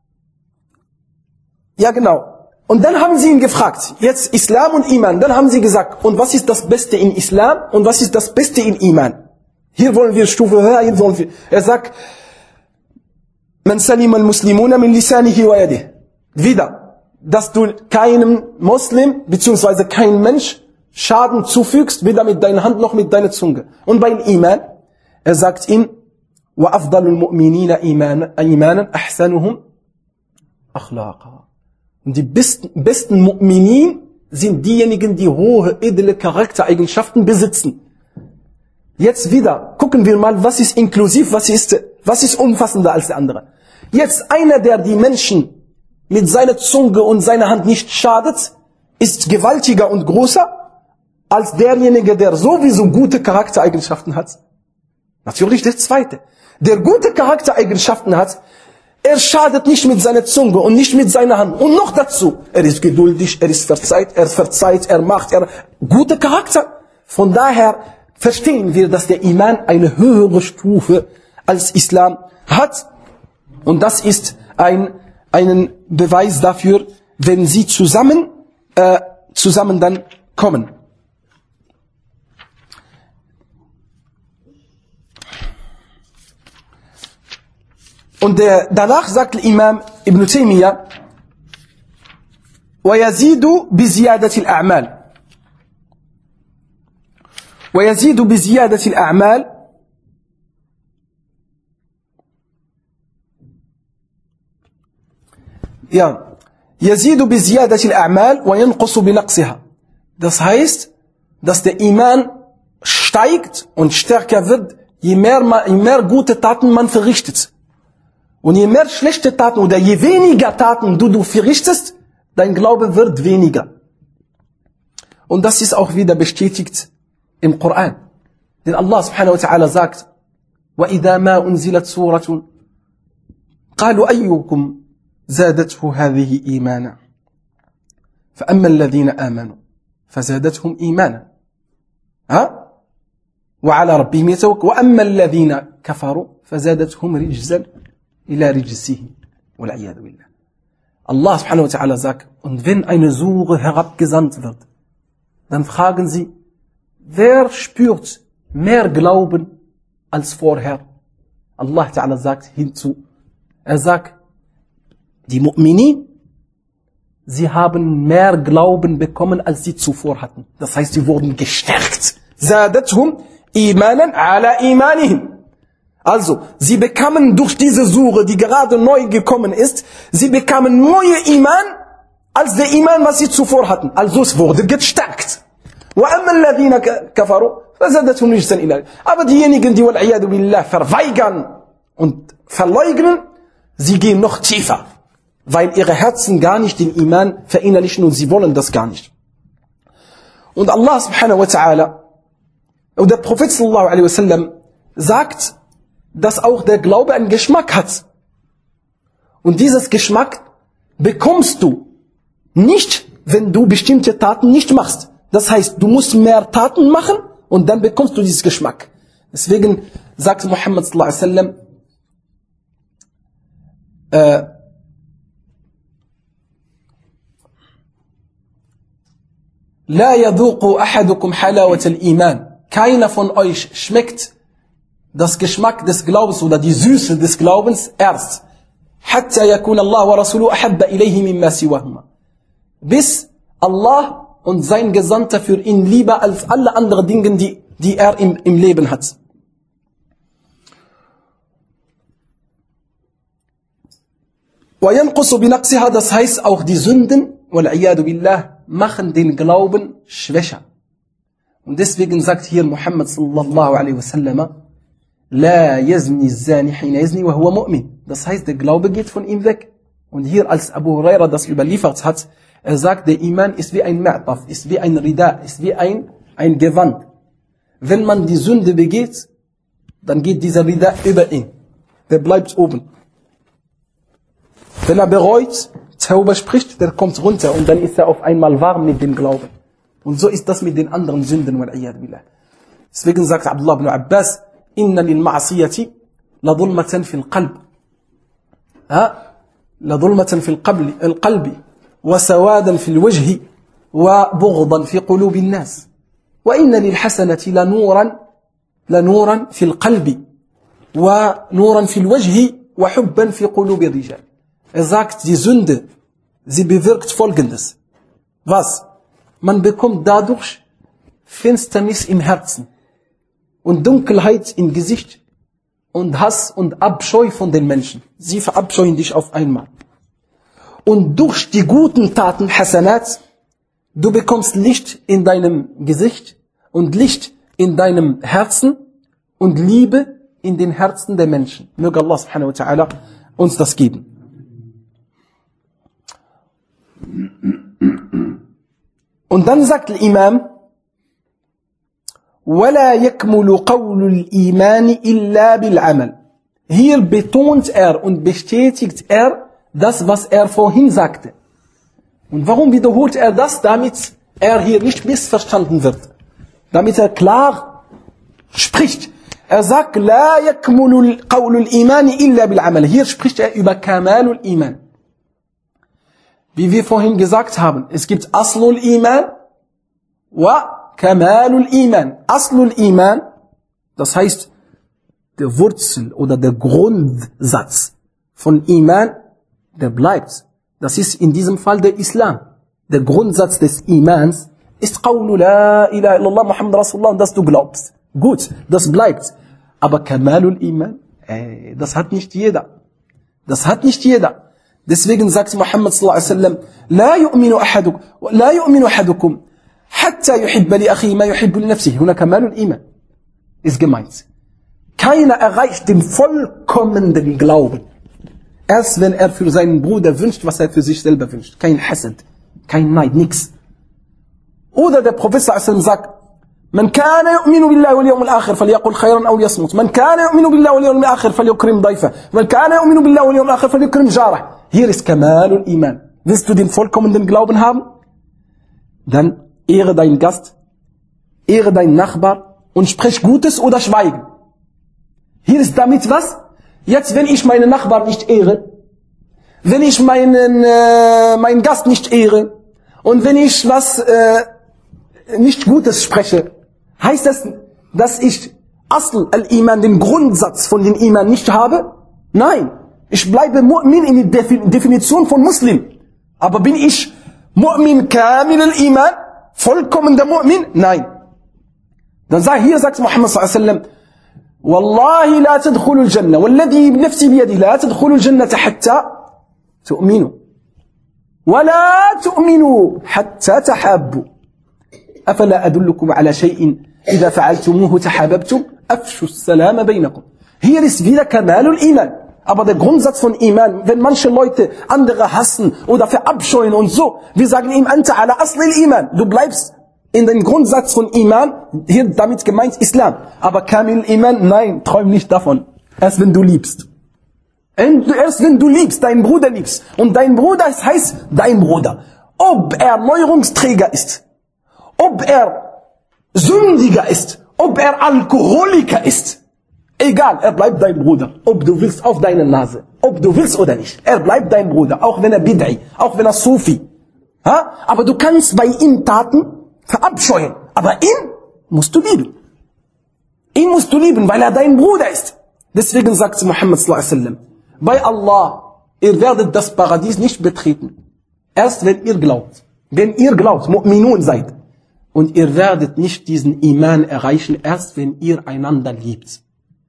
A: ja genau. Und dann haben sie ihn gefragt, jetzt Islam und Iman, dann haben sie gesagt, und was ist das Beste in Islam und was ist das Beste in Iman? Hier wollen wir Stufe höher, hier wollen wir, er sagt, man salima al-Muslimuna min lisanihi wa yadihi. Wieder, dass du keinem Muslim, beziehungsweise keinem Mensch, Schaden zufügst, weder mit deiner Hand noch mit deiner Zunge. Und beim Iman, er sagt ihm, wa afdalul mu'minina imanan ahsanuhum akhlaqa. Und die besten, besten Mu'minin sind diejenigen, die hohe, edle Charaktereigenschaften besitzen. Jetzt wieder, gucken wir mal, was ist inklusiv, was ist, was ist umfassender als der andere. Jetzt einer, der die Menschen mit seiner Zunge und seiner Hand nicht schadet, ist gewaltiger und größer als derjenige, der sowieso gute Charaktereigenschaften hat? Natürlich der Zweite. Der gute Charaktereigenschaften hat, er schadet nicht mit seiner Zunge und nicht mit seiner Hand. Und noch dazu, er ist geduldig, er ist verzeiht, er verzeiht, er macht, er gute Charakter. Von daher verstehen wir, dass der Iman eine höhere Stufe als Islam hat. Und das ist ein einen Beweis dafür, wenn sie zusammen äh, zusammen dann kommen. Und der, danach sagt Imam Ibn Taymiyyah, وَيَزِيدُ بِزِيَادَةِ الْأَعْمَالِ وَيَزِيدُ بِزِيَادَةِ الْأَعْمَالِ Ja, يَزِيدُ بِزِيَادَةِ الْأَعْمَالِ وَيَنْقُصُ بِنَقْصِهَا. Das heißt, dass der Iman steigt und stärker wird, je mehr, je mehr gute Taten man verrichtet. Und je mehr schlechte Taten oder je weniger Taten du, du verrichtest, dein Glaube wird weniger. Und das ist auch wieder bestätigt im Koran. Denn Allah subhanahu wa ta'ala sagt, وَإِذَا مَا أُنزِلَتْ سُورَةٌ قَالُوا أَيُّكُمْ زَادَتْهُ هَذِهِ إِيمَانًا فَأَمَّا الَّذِينَ آمَنُوا فَزَادَتْهُمْ إِيمَانًا ها وَعَلَى رَبِّهِمْ يَتَوَكَّلُونَ وَأَمَّا الَّذِينَ كَفَرُوا فَزَادَتْهُمْ رِجْزًا إِلَى رِجْسِهِمْ وَالْعِيَاذُ بِاللَّهِ. Allah subhanahu wa ta'ala sagt, und wenn eine Sure herabgesandt wird, dann fragen sie, wer spürt mehr Glauben als vorher? Allah ta'ala sagt hinzu, er sagt, die Mu'minin, sie haben mehr Glauben bekommen, als sie zuvor hatten. Das heißt, sie wurden gestärkt. Zadatuhum imanan ala imanihim. Also, sie bekamen durch diese Sure, die gerade neu gekommen ist, sie bekamen neue Iman, als der Iman, was sie zuvor hatten. Also es wurde gestärkt. وَأَمَّا الَّذِينَ كَفَرُوا فَزَادَتْهُمْ رِجْسًا إِلَى. Aber diejenigen, die وَالْعِيَاذُ بِاللَّهِ verweigern und verleugnen, sie gehen noch tiefer, weil ihre Herzen gar nicht den Iman verinnerlichen und sie wollen das gar nicht. Und Allah subhanahu wa ta'ala, und der Prophet sallallahu alaihi wasallam sagt, dass auch der Glaube einen Geschmack hat. Und dieses Geschmack bekommst du nicht, wenn du bestimmte Taten nicht machst. Das heißt, du musst mehr Taten machen und dann bekommst du dieses Geschmack. Deswegen sagt Muhammad sallallahu alaihi wasallam, äh, لا يذوق أحدكم حلاوة الإيمان. Keiner von euch schmeckt das Geschmack des Glaubens oder die Süße des Glaubens erst. حتى يكون الله ورسوله أحب إليه مما سواهما. Bis Allah und sein Gesandter für ihn lieber als alle anderen Dinge, die, die er im, im Leben hat. وينقص بنقصها, das heißt auch die Sünden, والعياذ بالله, machen den Glauben schwächer. Und deswegen sagt hier Muhammad sallallahu alaihi wasallam, لا يزني الزاني حين يزني وهو مؤمن. Das heißt, der Glaube geht von ihm weg. Und hier, als Abu Huraira das überliefert hat, er sagt, der Iman ist wie ein Ma'taf, ist wie ein Rida, ist wie ein, ein Gewand. Wenn man die Sünde begeht, dann geht dieser Rida über ihn. Der bleibt oben. Wenn er bereut, Tauba spricht, der kommt runter und dann ist er auf einmal warm mit dem Glauben. Und so ist das mit den anderen Sünden. Deswegen sagt Abdullah ibn Abbas, inna lil ma'asiyati la dhulmatan fil qalb. La dhulmatan fil qalbi wa sawadan fil wajhi wa bughdan fi qulubi an-nas. Wa inna lil hasanati la nuran la nuran fil qalbi wa nuran fil wajhi wa hubban fi qulubi ar-rijal. Er sagt, die Sünde, sie bewirkt Folgendes. Was? Man bekommt dadurch Finsternis im Herzen und Dunkelheit im Gesicht und Hass und Abscheu von den Menschen. Sie verabscheuen dich auf einmal. Und durch die guten Taten, Hasanat, du bekommst Licht in deinem Gesicht und Licht in deinem Herzen und Liebe in den Herzen der Menschen. Möge Allah subhanahu wa ta'ala uns das geben. Und dann sagt der Imam, وَلَا يَكْمُلُ قَوْلُ الْإِيمَانِ إِلَّا بِالْعَمَلِ. Hier betont er und bestätigt er das, was er vorhin sagte. Und warum wiederholt er das? Damit er hier nicht missverstanden wird. Damit er klar spricht. Er sagt, لَا يَكْمُلُ قَوْلُ الْإِيمَانِ إِلَّا بِالْعَمَلِ. Hier spricht er über Kamalul Iman. Wie wir vorhin gesagt haben, es gibt Aslul Iman wa Kamalul Iman. Aslul Iman, das heißt, der Wurzel oder der Grundsatz von Iman, der bleibt. Das ist in diesem Fall der Islam. Der Grundsatz des Imans ist Qawlu la ilaha illallah Muhammad Rasulullah, und dass du glaubst. Gut, das bleibt. Aber Kamalul Iman, ey, das hat nicht jeder. Das hat nicht jeder. Deswegen sagt Muhammad sallallahu alaihi wasallam, la yu'minu ahadukum, la yu'minu ahadukum, hatta yuhibba li akhihi ma yuhibbu li nafsihi. Huna Kamalul Iman ist gemeint. Keiner erreicht den vollkommenen Glauben. Erst wenn er für seinen Bruder wünscht, was er für sich selber wünscht. Kein Hasad, kein Neid, nix. Oder der Prophet sallallahu alaihi wasallam sagt, من كان يؤمن بالله واليوم الآخر فليقل خيرا أو ليصمت. من كان يؤمن بالله واليوم الآخر فليكرم ضيفه. من كان يؤمن بالله واليوم الآخر فليكرم جاره. Hier ist Kamalul Iman. Willst du den vollkommenen Glauben haben? Dann ehre deinen Gast, ehre deinen Nachbar und sprich Gutes oder Schweigen. Hier ist damit was? Jetzt, wenn ich meinen Nachbar nicht ehre, wenn ich meinen, äh, meinen Gast nicht ehre und wenn ich was äh, nicht Gutes spreche, heißt das, dass ich Asl al-Iman, den Grundsatz von dem Iman nicht habe? Nein. Ich bleibe Mu'min in der Definition von Muslim. Aber bin ich Mu'min kamil al-Iman? Vollkommen der Mu'min? Nein. Dann sagt, hier sagt Muhammad sallallahu alaihi wasallam, Wallahi la tadkhulu al-Jannah, walladhi nafsi biyadihi la tadkhulu al-Jannah hatta tu'minu. Wa la tu'minu hatta tahabbu. Afala adullukum ala shay'in idha fa'altumuhu tahabbtum afshu as-salama bainakum. Hier ist wieder Kamalul Iman. Aber der Grundsatz von Iman, wenn manche Leute andere hassen oder verabscheuen und so, wir sagen ihm, Anta ala aslil Iman. Du bleibst in den Grundsatz von Iman, hier damit gemeint Islam. Aber Kamil Iman, nein, träum nicht davon. Erst wenn du liebst. Erst wenn du liebst, deinen Bruder liebst. Und dein Bruder heißt dein Bruder. Ob er Neuerungsträger ist, ob er Sündiger ist, ob er Alkoholiker ist, egal, er bleibt dein Bruder. Ob du willst, auf deine Nase. Ob du willst oder nicht. Er bleibt dein Bruder. Auch wenn er Bid'i, auch wenn er Sufi. Ha? Aber du kannst bei ihm Taten verabscheuen. Aber ihn musst du lieben. Ihn musst du lieben, weil er dein Bruder ist. Deswegen sagt Muhammad sallallahu alaihi wasallam, bei Allah, ihr werdet das Paradies nicht betreten. Erst wenn ihr glaubt. Wenn ihr glaubt, Mu'minun seid. Und ihr werdet nicht diesen Iman erreichen, erst wenn ihr einander liebt.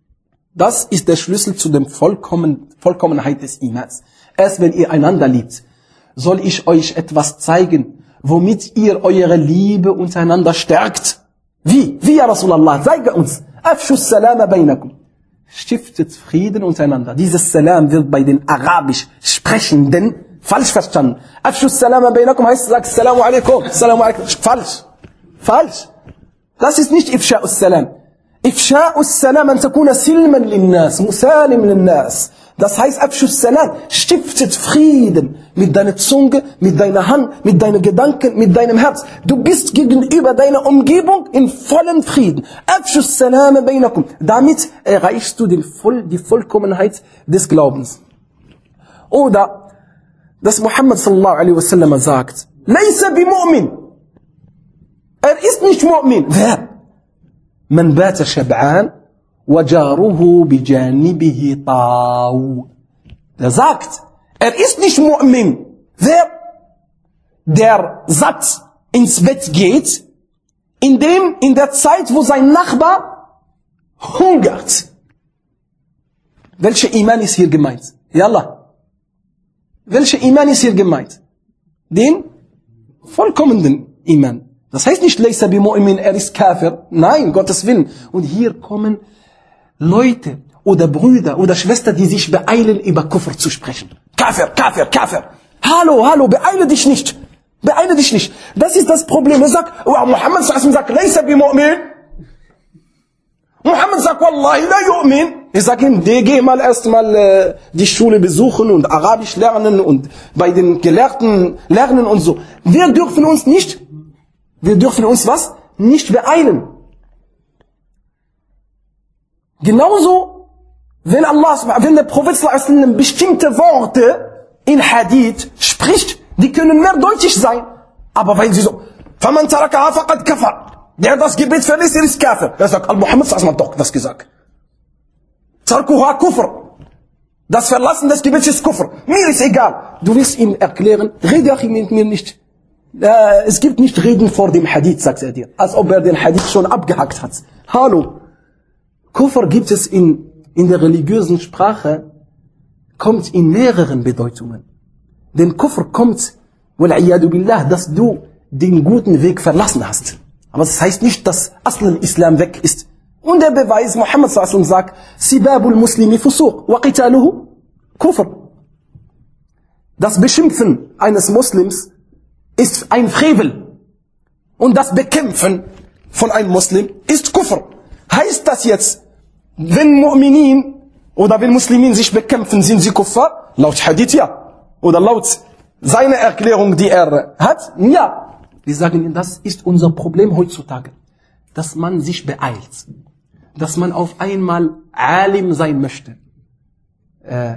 A: Das ist der Schlüssel zu der Vollkommen, Vollkommenheit des Imans. Erst wenn ihr einander liebt, soll ich euch etwas zeigen, womit ihr eure Liebe untereinander stärkt. Wie? Wie, ja Rasulallah? Zeige uns. Afshus salama bainakum. Stiftet Frieden untereinander. Dieses Salam wird bei den arabisch Sprechenden falsch verstanden. Afshus salama bainakum heißt, sagt Salamu alaikum. Salamu alaikum. Falsch. Falsch. Das ist nicht Ifsha'us Salam. إفشاء السلام أن تكون سلما للناس مسالم للناس. Das heißt, Abschuss Salam stiftet Frieden mit deiner Zunge, mit deiner Hand, mit deinen Gedanken, mit deinem Herz. Du bist gegenüber deiner Umgebung in vollem Frieden. Abschuss Salam bainakum. Damit erreichst du den Voll, die Vollkommenheit des Glaubens. Oder, dass Muhammad sallallahu alaihi wasallam sagt, Laysa bi mu'min. Er ist nicht Mu'min. Wer? من بات شبعان وجاره بجانبه طاو. Der sagt, er ist nicht Mu'min. Wer, der satt ins Bett geht, in dem, in der Zeit, wo sein Nachbar hungert. Welcher Iman ist hier gemeint? Yallah. Welcher Iman ist hier gemeint? Den vollkommenen Iman. Das heißt nicht, Laysa bi mu'min, er ist Kafir. Nein, Gottes Willen. Und hier kommen Leute oder Brüder oder Schwestern, die sich beeilen, über Kufr zu sprechen. Kafir, Kafir, Kafir. Hallo, hallo, beeile dich nicht. Beeile dich nicht. Das ist das Problem. Er sagt, oh, Muhammad sagt, Laysa bi mu'min. Muhammad sagt, Wallahi la yu'min. Ich sage ihm, geh mal erstmal äh, die Schule besuchen und Arabisch lernen und bei den Gelehrten lernen und so. Wir dürfen uns nicht, wir dürfen uns was? Nicht beeilen. Genauso, wenn Allah, wenn der Prophet bestimmte Worte in Hadith spricht, die können mehr deutlich sein. Aber weil sie so, فَمَنْ تَرَكَهَا فَقَدْ كَفَرْ. Der das Gebet verlässt, er ist Kafir. Er sagt, Al-Muhammad hat doch das gesagt. Tarkuha Kufr. Das Verlassen des Gebets ist Kufr. Mir ist egal. Du willst ihm erklären, rede auch mit mir nicht. Äh, es gibt nicht Reden vor dem Hadith, sagt er dir. Als ob er den Hadith schon abgehackt hat. Hallo. Kufr gibt es in, in der religiösen Sprache, kommt in mehreren Bedeutungen. Denn Kufr kommt, wal'iyadu billah, dass du den guten Weg verlassen hast. Aber das heißt nicht, dass Asl Islam weg ist. Und der Beweis, Muhammad sallallahu alaihi wasallam sagt, Sibabul Muslimi fusuq, wa qitaluhu Kufr. Das Beschimpfen eines Muslims ist ein Frevel. Und das Bekämpfen von einem Muslim ist Kufr. Heißt das jetzt, wenn Mu'minin oder wenn Muslimin sich bekämpfen, sind sie Kuffar? Laut Hadith ja. Oder laut seiner Erklärung, die er hat? Ja. Wir sagen Ihnen, das ist unser Problem heutzutage. Dass man sich beeilt. Dass man auf einmal Alim sein möchte. Äh,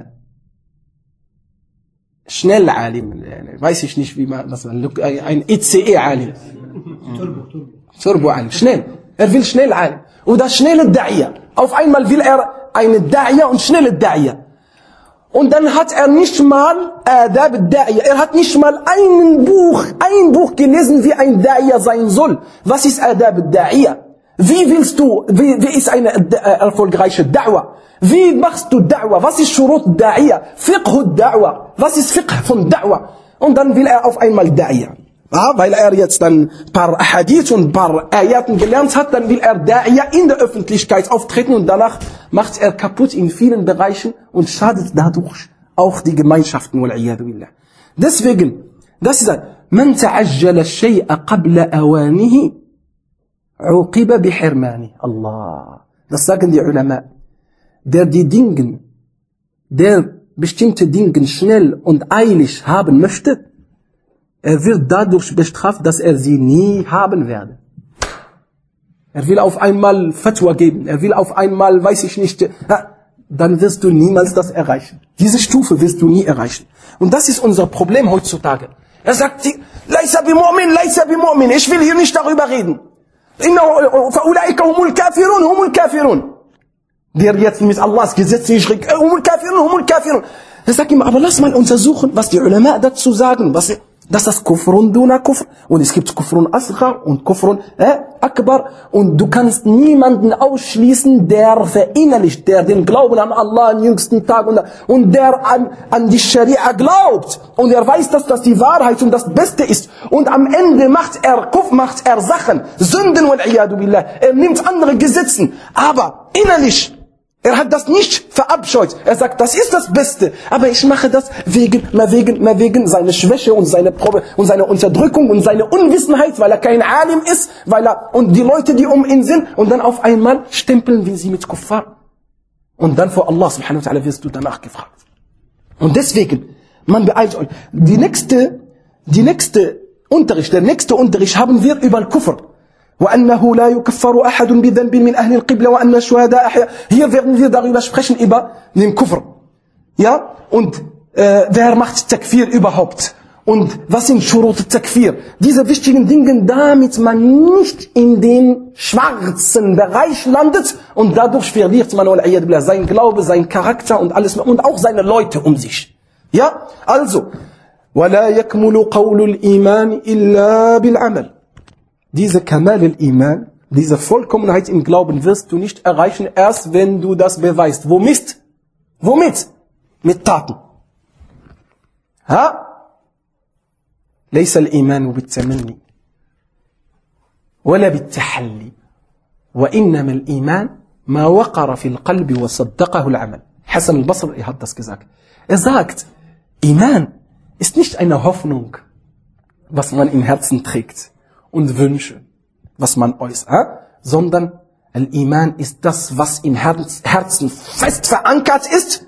A: schnell Alim. Weiß ich nicht, wie man das nennt. Ein I C E-Alim. Turbo, Turbo. Turbo-Alim. Schnell. Er will schnell Alim. Oder schnelle Da'iyah. Auf einmal will er eine Da'iyah und schnelle Da'iyah. Und dann hat er nicht mal Adab Da'iyah. Er hat nicht mal ein Buch, ein Buch gelesen, wie ein Da'iyah sein soll. Was ist Adab Da'iyah? Wie willst du, wie, wie ist eine äh, erfolgreiche Da'wah? Wie machst du Da'wah? Was ist Shurut Da'iyah? Fiqh Da'wah. Was ist Fiqh von Da'wah? Und dann will er auf einmal Da'iyah. Ja, weil er jetzt ein paar Hadith und ein paar Ayaten gelernt hat, dann will er Da'iyah in der Öffentlichkeit auftreten und danach macht er kaputt in vielen Bereichen und schadet dadurch auch die Gemeinschaften. Deswegen, das ist ein, man ta'ajjala shay'a qabla awanihi, uqiba bihirmani. Allah. Das sagen die Ulama. Der die Dinge, der bestimmte Dinge schnell und eilig haben möchte, er wird dadurch bestraft, dass er sie nie haben werde. Er will auf einmal Fatwa geben, er will auf einmal, weiß ich nicht, dann wirst du niemals das erreichen. Diese Stufe wirst du nie erreichen. Und das ist unser Problem heutzutage. Er sagt, Laysa bi mu'min, Laysa bi mu'min. Ich will hier nicht darüber reden. Fa'ulaika humul kafirun, humul kafirun. Der jetzt mit Allahs Gesetz nicht schreckt, humul kafirun, humul kafirun. Er sagt ihm, aber lass mal untersuchen, was die Ulama dazu sagen, was dass das Kufrun duna Kufr, und es gibt Kufrun Asghar und Kufrun äh, Akbar, und du kannst niemanden ausschließen, der verinnerlicht, der den Glauben an Allah am jüngsten Tag und, und der an, an die Scharia glaubt und er weiß, dass das die Wahrheit und das Beste ist, und am Ende macht er Kufr, macht er Sachen, Sünden wal iyadu billah, er nimmt andere Gesetze, aber innerlich er hat das nicht verabscheut. Er sagt, das ist das Beste. Aber ich mache das wegen, mal wegen, mal wegen seiner Schwäche und seiner Probe und seiner Unterdrückung und seiner Unwissenheit, weil er kein Alim ist, weil er, und die Leute, die um ihn sind, und dann auf einmal stempeln wir sie mit Kuffar. Und dann vor Allah subhanahu wa ta'ala wirst du danach gefragt. Und deswegen, man beeilt euch. Die nächste, die nächste Unterricht, der nächste Unterricht haben wir über Kufr. وأنه لا يكفر أحد بذنب من أهل القبلة وأن الشهداء أحياء. Hier werden wir darüber sprechen, über den Kufr. Ja? Und äh, wer macht Takfir überhaupt? Und was sind Shurut Takfir? Diese wichtigen Dinge, damit man nicht in den schwarzen Bereich landet und dadurch verliert man sein Glaube, sein Charakter und alles und auch seine Leute um sich. Ja? Also, وَلَا يَكْمُلُ قَوْلُ الْإِيمَانِ إِلَّا بِالْعَمَلِ. Diese Kamal al-Iman, diese Vollkommenheit im Glauben wirst du nicht erreichen, erst wenn du das beweist. Womit? Womit? Mit Taten. Ha? ليس الإيمان بالتمني ولا بالتحلي وإنما الإيمان ما وقر في القلب وصدقه العمل. Hassan al-Basri hat das gesagt. Er sagt, Iman ist nicht eine Hoffnung was man im Herzen trägt und Wünsche, was man äußert, sondern Al-Iman ist das, was im Herzen fest verankert ist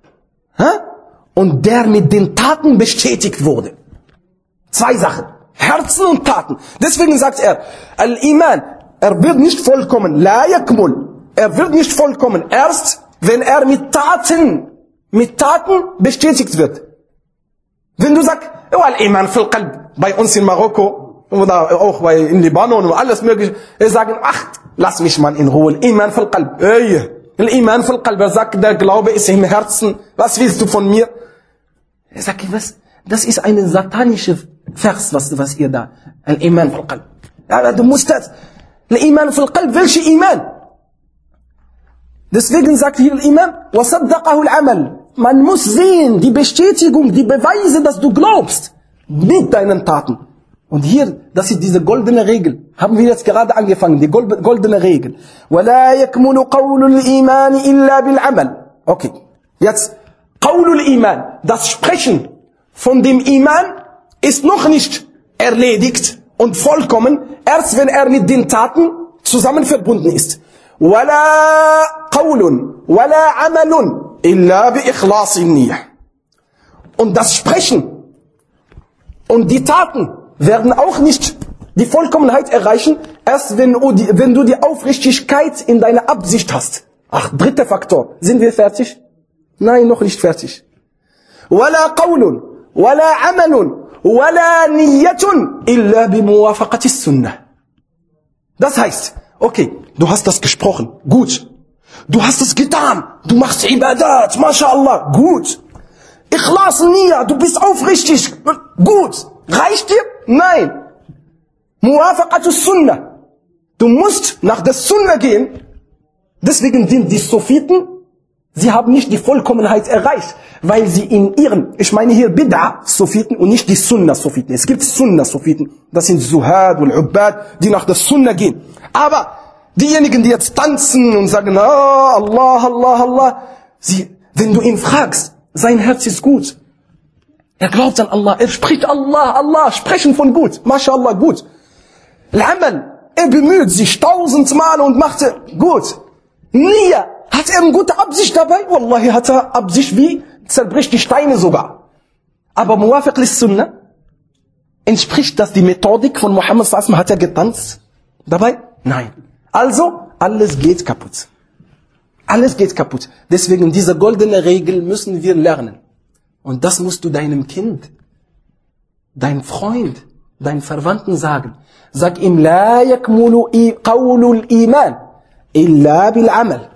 A: und der mit den Taten bestätigt wurde. Zwei Sachen, Herzen und Taten. Deswegen sagt er, Al-Iman, er wird nicht vollkommen, la yakmul, er wird nicht vollkommen, erst wenn er mit Taten, mit Taten bestätigt wird. Wenn du sagst, oh, Al-Iman fil Qalb, bei uns in Marokko, oder auch bei, in Libanon und alles mögliche, wir sagen, ach, lass mich mal in Ruhe, Iman fil Qalb, ey, Iman fil Qalb, er sagt, der Glaube ist im Herzen, was willst du von mir? Er sagt, was? Das ist eine satanische Vers, was, was ihr da, Al-Iman fil Qalb. Ja, du musst das, Al-Iman fil Qalb, welche Iman? Deswegen sagt hier Imam, وَصَدَّقَهُ الْعَمَلِ. Man muss sehen, die Bestätigung, die Beweise, dass du glaubst, mit deinen Taten. Und hier, das ist diese goldene Regel. Haben wir jetzt gerade angefangen, die goldene Regel. وَلَا يَكْمُلُ قَوْلُ الْإِيمَانِ إِلَّا بِالْعَمَلِ. Okay, jetzt, قَوْلُ الْإِيمَانِ, das Sprechen von dem Iman ist noch nicht erledigt und vollkommen, erst wenn er mit den Taten zusammen verbunden ist. ولا قول ولا عمل إلا بإخلاص النية. Und das Sprechen und die Taten werden auch nicht die Vollkommenheit erreichen, erst wenn du die, wenn du die Aufrichtigkeit in deiner Absicht hast. Ach, dritter Faktor. Sind wir fertig? Nein, noch nicht fertig. ولا قول ولا عمل ولا نية إلا بموافقة السنة. Das heißt, okay, du hast das gesprochen, gut. Du hast es getan, du machst Ibadat, MashaAllah, gut. Ikhlas Niyya, du bist aufrichtig, gut. Reicht dir? Nein. Muwafaqatus Sunnah. Du musst nach der Sunnah gehen. Deswegen sind die Suffiten, sie haben nicht die Vollkommenheit erreicht, weil sie in ihren, ich meine hier Bid'a Suffiten und nicht die Sunnah Suffiten. Es gibt Sunnah Suffiten, das sind Zuhad und Ubbad, die nach der Sunnah gehen. Aber diejenigen, die jetzt tanzen und sagen, oh, Allah, Allah, Allah, sie, wenn du ihn fragst, sein Herz ist gut. Er glaubt an Allah, er spricht Allah, Allah, sprechen von gut, MashaAllah, gut. Al-Amal, er bemüht sich tausendmal und macht gut. Niyya, hat er eine gute Absicht dabei? Wallahi hat er Absicht wie, zerbricht die Steine sogar. Aber Muwafiq lis-Sunnah, entspricht das die Methodik von Muhammad sallallahu alaihi wasallam, hat er getanzt dabei? Nein. Also, alles geht kaputt. Alles geht kaputt. Deswegen, diese goldene Regel müssen wir lernen. Und das musst du deinem Kind, deinem Freund, deinen Verwandten sagen. Sag ihm, la yakmulu qawlul iman, illa bil amal.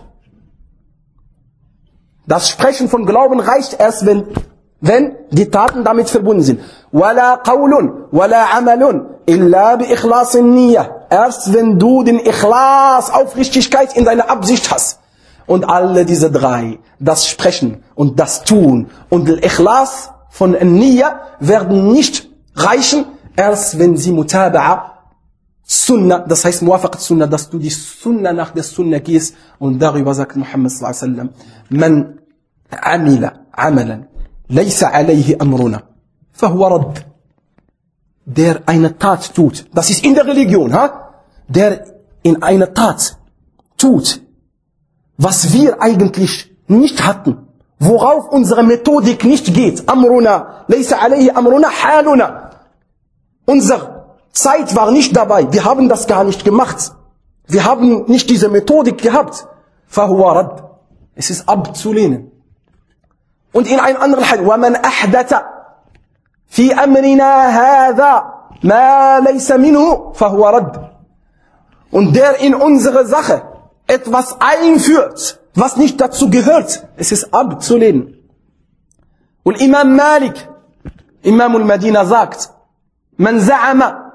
A: Das Sprechen von Glauben reicht erst, wenn, wenn die Taten damit verbunden sind. Wala qawlun, wala amalun, illa bi ikhlasin niyyah. Erst wenn du den Ikhlas, Aufrichtigkeit in deiner Absicht hast. Und alle diese drei, das Sprechen und das Tun und der Ikhlas von Niyya werden nicht reichen, erst wenn sie Mutaba'a Sunnah, das heißt Muwafaqat Sunnah, dass du die Sunnah nach der Sunnah gehst. Und darüber sagt Muhammad sallallahu alaihi wasallam, man amila amalan, laysa alayhi amruna, fahuwa radd. Der eine Tat tut, das ist in der Religion, ha? Der in einer Tat tut, was wir eigentlich nicht hatten, worauf unsere Methodik nicht geht. Amruna, laysa alayhi amruna, haluna. Unsere Zeit war nicht dabei, wir haben das gar nicht gemacht. Wir haben nicht diese Methodik gehabt. Fahuwa radd. Es ist abzulehnen. Und in einem anderen Hadith, وَمَنْ أَحْدَثَ في أمرنا هذا ما ليس منه فهو رد. Und der in unsere Sache etwas einführt, was nicht dazu gehört, es ist abzulehnen. Und Imam Malik, Imam al-Madina sagt, man za'ama,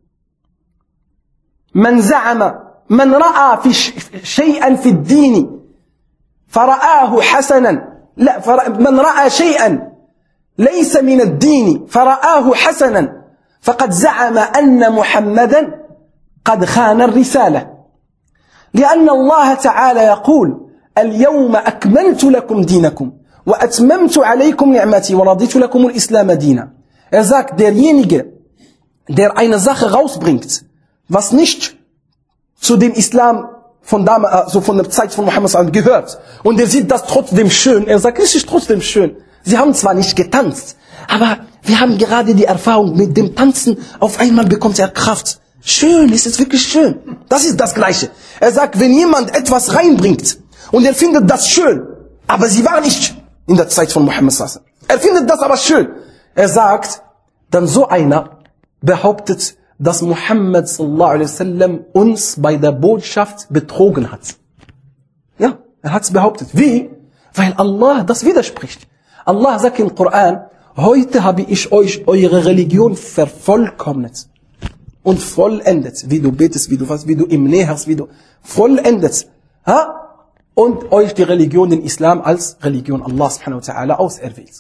A: man za'ama, man ra'a fi shay'an fi ad-din, fara'ahu hasanan, la, man ra'a shay'an ليس من الدين فرآه حسنا فقد زعم أن محمدا قد خان الرسالة لأن الله تعالى يقول اليوم أكملت لكم دينكم وأتممت عليكم نعمتي ورضيت لكم الإسلام دينا. Er sagt, derjenige, der eine Sache rausbringt, was nicht zu dem Islam von damals, also von der Zeit von Muhammad sallallahu alaihi wasallam gehört, und er sieht das trotzdem schön, er sagt, es ist trotzdem schön. Sie haben zwar nicht getanzt, aber wir haben gerade die Erfahrung mit dem Tanzen, auf einmal bekommt er Kraft. Schön, es ist wirklich schön. Das ist das Gleiche. Er sagt, wenn jemand etwas reinbringt und er findet das schön, aber sie war nicht in der Zeit von Muhammad sallallahu alaihi wasallam. Er findet das aber schön. Er sagt, dann so einer behauptet, dass Muhammad sallallahu alaihi wasallam uns bei der Botschaft betrogen hat. Ja, er hat es behauptet. Wie? Weil Allah das widerspricht. Allah sagt im Koran, heute habe ich euch eure Religion vervollkommnet und vollendet. Wie du betest, wie du was, wie du ihm näherst, wie du vollendet. Ha? Und euch die Religion, den Islam als Religion Allah subhanahu wa ta'ala auserwählt.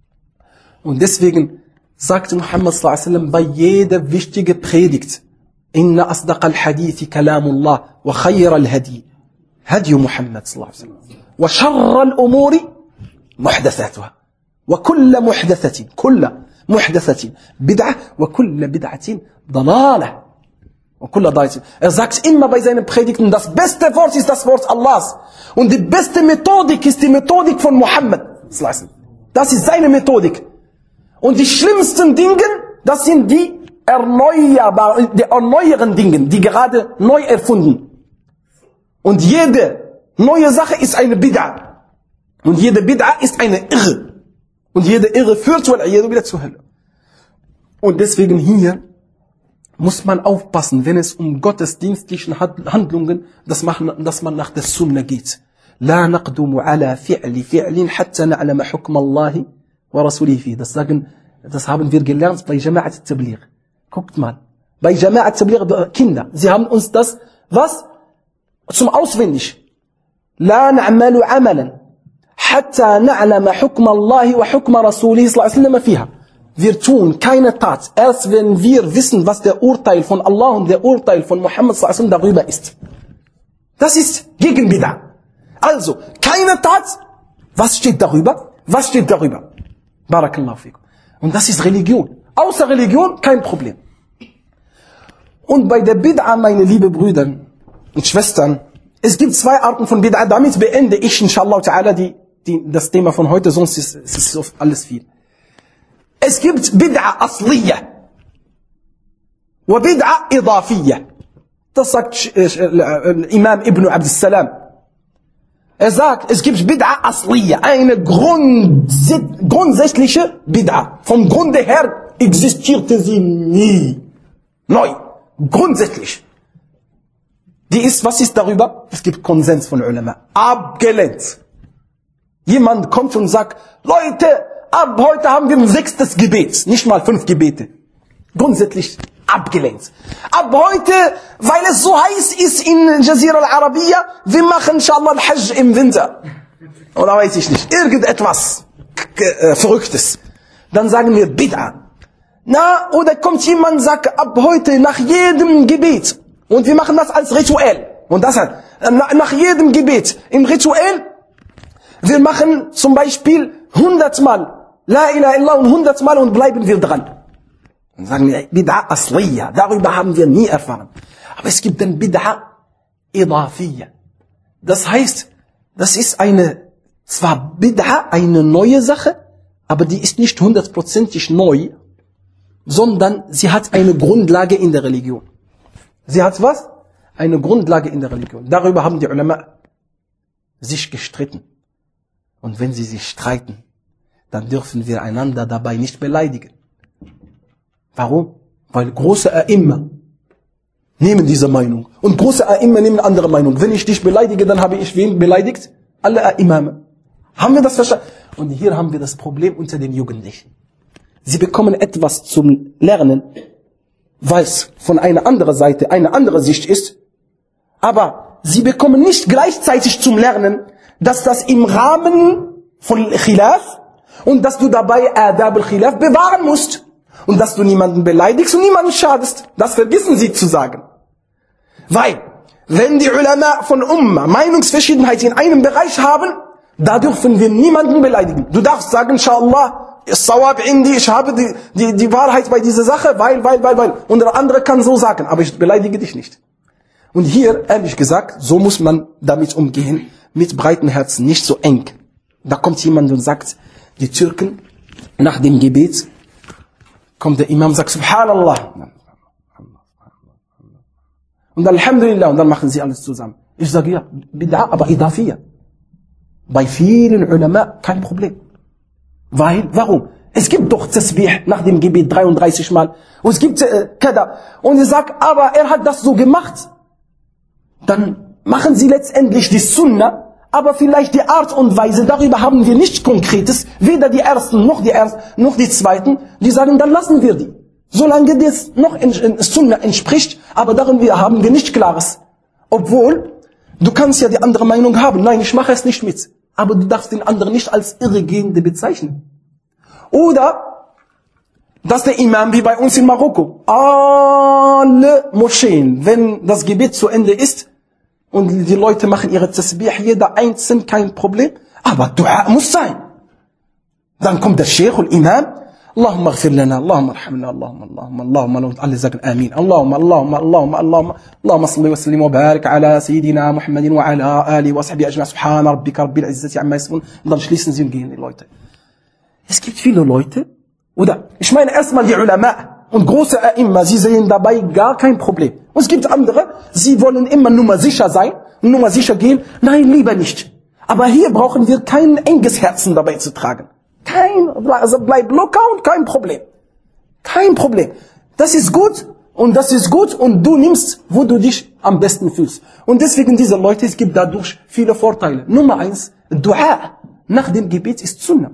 A: Und deswegen sagte Muhammad sallallahu alaihi wasallam bei jeder wichtigen Predigt, Inna asdaq al-hadithi kalamullah wa khayra al-hadi hadi Muhammad sallallahu alaihi wasallam wa sharra al-umuri muhdathatuha wa kulla muhdathatin kulla muhdathatin bid'ah wa kulla bid'atin dalalah wa kulla dalalah. Er sagt immer bei seinen Predigten, das beste Wort ist das Wort Allahs und die beste Methodik ist die Methodik von Muhammad sallallahu alaihi wasallam. Das ist seine Methodik. Und die schlimmsten Dinge, das sind die erneuerbaren, die erneueren Dinge, die gerade neu erfunden. Und jede neue Sache ist eine Bid'a. Und jede Bid'a ist eine Irre. Und jede Irre führt wieder zur Hölle. Und deswegen hier muss man aufpassen, wenn es um gottesdienstlichen Handlungen, dass man, dass man nach der Sunna geht. La naqdumu ala fi'li fi'lin hatta na'lama hukm Allahi wa rasulihi fi. Das sagen, das haben wir gelernt bei Jama'at Tabligh. Guckt mal. Bei Jama'at Tabligh, Kinder, sie haben uns das, was? Zum Auswendig. La na'malu amalan hatta na'lama hukm Allahi wa hukm rasulihi sallallahu alaihi wasallam fiha. Wir tun keine Tat, erst wenn wir wissen, was der Urteil von Allah und der Urteil von Muhammad sallallahu alaihi wasallam darüber ist. Das ist gegen Bid'ah. Also, keine Tat, was steht darüber? Was steht darüber? Barakallahu fikum. Und das ist Religion. Außer Religion, kein Problem. Und bei der Bid'ah, meine lieben Brüder und Schwestern, es gibt zwei Arten von Bid'ah. Damit beende ich, inshallah ta'ala, die, die, das Thema von heute, sonst ist es ist alles viel. Es gibt Bid'ah Asliyah und Bid'ah Idafiyah. Das sagt äh, äh, Imam Ibn Abd Salam. Er sagt, es gibt Bid'ah Asliyah, eine grunds grundsätzliche Bid'ah. Vom Grunde her existierte sie nie. Neu. Grundsätzlich. Die ist, was ist darüber? Es gibt Konsens von Ulama. Abgelehnt. Jemand kommt und sagt, Leute, ab heute haben wir ein sechstes Gebet, nicht mal fünf Gebete. Grundsätzlich abgelehnt. Ab heute, weil es so heiß ist in Jazira al-Arabiya, wir machen inshallah al-Hajj im Winter. Oder weiß ich nicht, irgendetwas äh, Verrücktes. Dann sagen wir Bid'ah. Na, oder kommt jemand und sagt, ab heute nach jedem Gebet, und wir machen das als Rituell. Und das hat, nach jedem Gebet, im Rituell, wir machen zum Beispiel hundertmal La ilaha illallah und hundertmal und bleiben wir dran. Dann sagen wir, Bid'ah Asliyah, darüber haben wir nie erfahren. Aber es gibt dann Bid'ah Idafiyah. Das heißt, das ist eine, zwar Bid'ah, eine neue Sache, aber die ist nicht hundertprozentig neu, sondern sie hat eine Grundlage in der Religion. Sie hat was? Eine Grundlage in der Religion. Darüber haben die Ulama sich gestritten. Und wenn sie sich streiten, dann dürfen wir einander dabei nicht beleidigen. Warum? Weil große A'imma nehmen diese Meinung. Und große A'imma nehmen andere Meinung. Wenn ich dich beleidige, dann habe ich wen beleidigt? Alle A'imame. Haben wir das verstanden? Und hier haben wir das Problem unter den Jugendlichen. Sie bekommen etwas zum Lernen, weil es von einer anderen Seite eine andere Sicht ist. Aber sie bekommen nicht gleichzeitig zum Lernen, dass das im Rahmen von Khilaf und dass du dabei Adab al-Khilaf bewahren musst. Und dass du niemanden beleidigst und niemanden schadest. Das vergessen sie zu sagen. Weil, wenn die Ulama von Umma Meinungsverschiedenheit in einem Bereich haben, da dürfen wir niemanden beleidigen. Du darfst sagen, inshallah, Sawab indi, ich habe die, die, die Wahrheit bei dieser Sache, weil, weil, weil, weil. Und der andere kann so sagen, aber ich beleidige dich nicht. Und hier, ehrlich gesagt, so muss man damit umgehen, mit breiten Herzen, nicht so eng. Da kommt jemand und sagt, die Türken, nach dem Gebet, kommt der Imam und sagt, Subhanallah. Und Alhamdulillah, und dann machen sie alles zusammen. Ich sage, ja, Bid'a, aber Idafiyya. Bei vielen Ulama kein Problem. Weil, warum? Es gibt doch Tasbih nach dem Gebet dreiunddreißig Mal. Und es gibt äh, Kada. Und ich sage, aber er hat das so gemacht. Dann machen sie letztendlich die Sunna, aber vielleicht die Art und Weise, darüber haben wir nichts Konkretes. Weder die Ersten noch die Ersten, noch die Zweiten. Die sagen, dann lassen wir die. Solange das noch in, in Sunna entspricht, aber darüber haben wir nichts Klares. Obwohl, du kannst ja die andere Meinung haben. Nein, ich mache es nicht mit. Aber du darfst den anderen nicht als Irregehende bezeichnen. Oder, dass der Imam, wie bei uns in Marokko, alle Moscheen, wenn das Gebet zu Ende ist, und die Leute machen ihre Tasbih, jeder einzeln, kein Problem, aber Dua muss sein. Dann kommt der Sheikh und Imam, Allahumma ghfir lana, Allahumma arhamna, Allahumma, Allahumma, Allahumma, und alle sagen Amin. Allahumma, Allahumma, Allahumma, Allahumma, Allahumma salli wa sallim wa barik ala Sayyidina Muhammadin wa ala alihi wa sahbihi ajma'in, subhana rabbika rabbil izzati amma yasifun. Und dann schließen sie und gehen die Leute. Es gibt viele Leute, oder, ich meine erstmal die Ulama und große A'imma, sie sehen dabei gar kein Problem. Und es gibt andere, sie wollen immer nur mal sicher sein, nur mal sicher gehen. Nein, lieber nicht. Aber hier brauchen wir kein enges Herzen dabei zu tragen. Kein, also bleib locker und kein Problem. Kein Problem. Das ist gut und das ist gut und du nimmst, wo du dich am besten fühlst. Und deswegen diese Leute, es gibt dadurch viele Vorteile. Nummer eins, Dua nach dem Gebet ist Sunnah.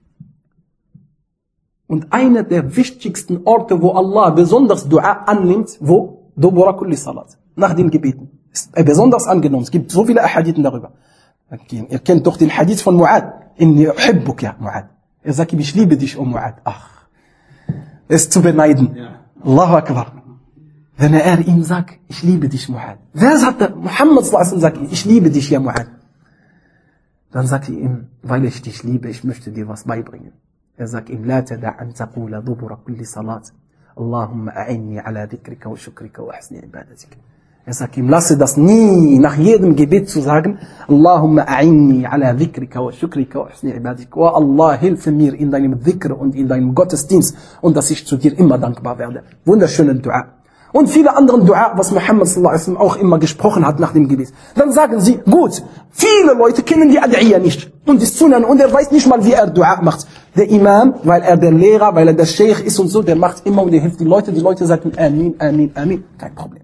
A: Und einer der wichtigsten Orte, wo Allah besonders Dua annimmt, wo? Dubura kulli Salat. Nach den Gebeten. Ist besonders angenommen. Es gibt so viele Ahadithen darüber. Ihr kennt doch den Hadith von Mu'ad. Inni uhibbuk ya Mu'ad. Er sagt ihm, ich liebe dich, oh Mu'ad. Ach, es ist zu beneiden. Ja. Allahu Akbar. Wenn er ihm sagt, ich liebe dich, Mu'ad. Wer sagt er? Muhammad sallallahu alaihi wasallam sagt, ich liebe dich, ja Mu'ad. Dann sagt er ihm, weil ich dich liebe, ich möchte dir was beibringen. Er sagt ihm, la tada' an taqula dubura kulli salat. Allahumma a'inni ala dhikrika wa shukrika wa husni ibadatik. Er sagt ihm, lasse das nie nach jedem Gebet zu sagen, Allahumma a'inni ala dhikrika wa shukrika wa husni ibadatik. Oh Allah, hilfe mir in deinem Dhikr und in deinem Gottesdienst und dass ich zu dir immer dankbar werde. Wunderschönen Dua. Und viele andere Dua, was Muhammad sallallahu alaihi wasallam auch immer gesprochen hat nach dem Gebet. Dann sagen sie, gut, viele Leute kennen die Ad'iyya nicht und die Sunan und er weiß nicht mal, wie er Dua macht. Der Imam, weil er der Lehrer, weil er der Sheikh ist und so, der macht immer und der hilft die Leute. Die Leute sagen Amin, Amin, Amin, kein Problem.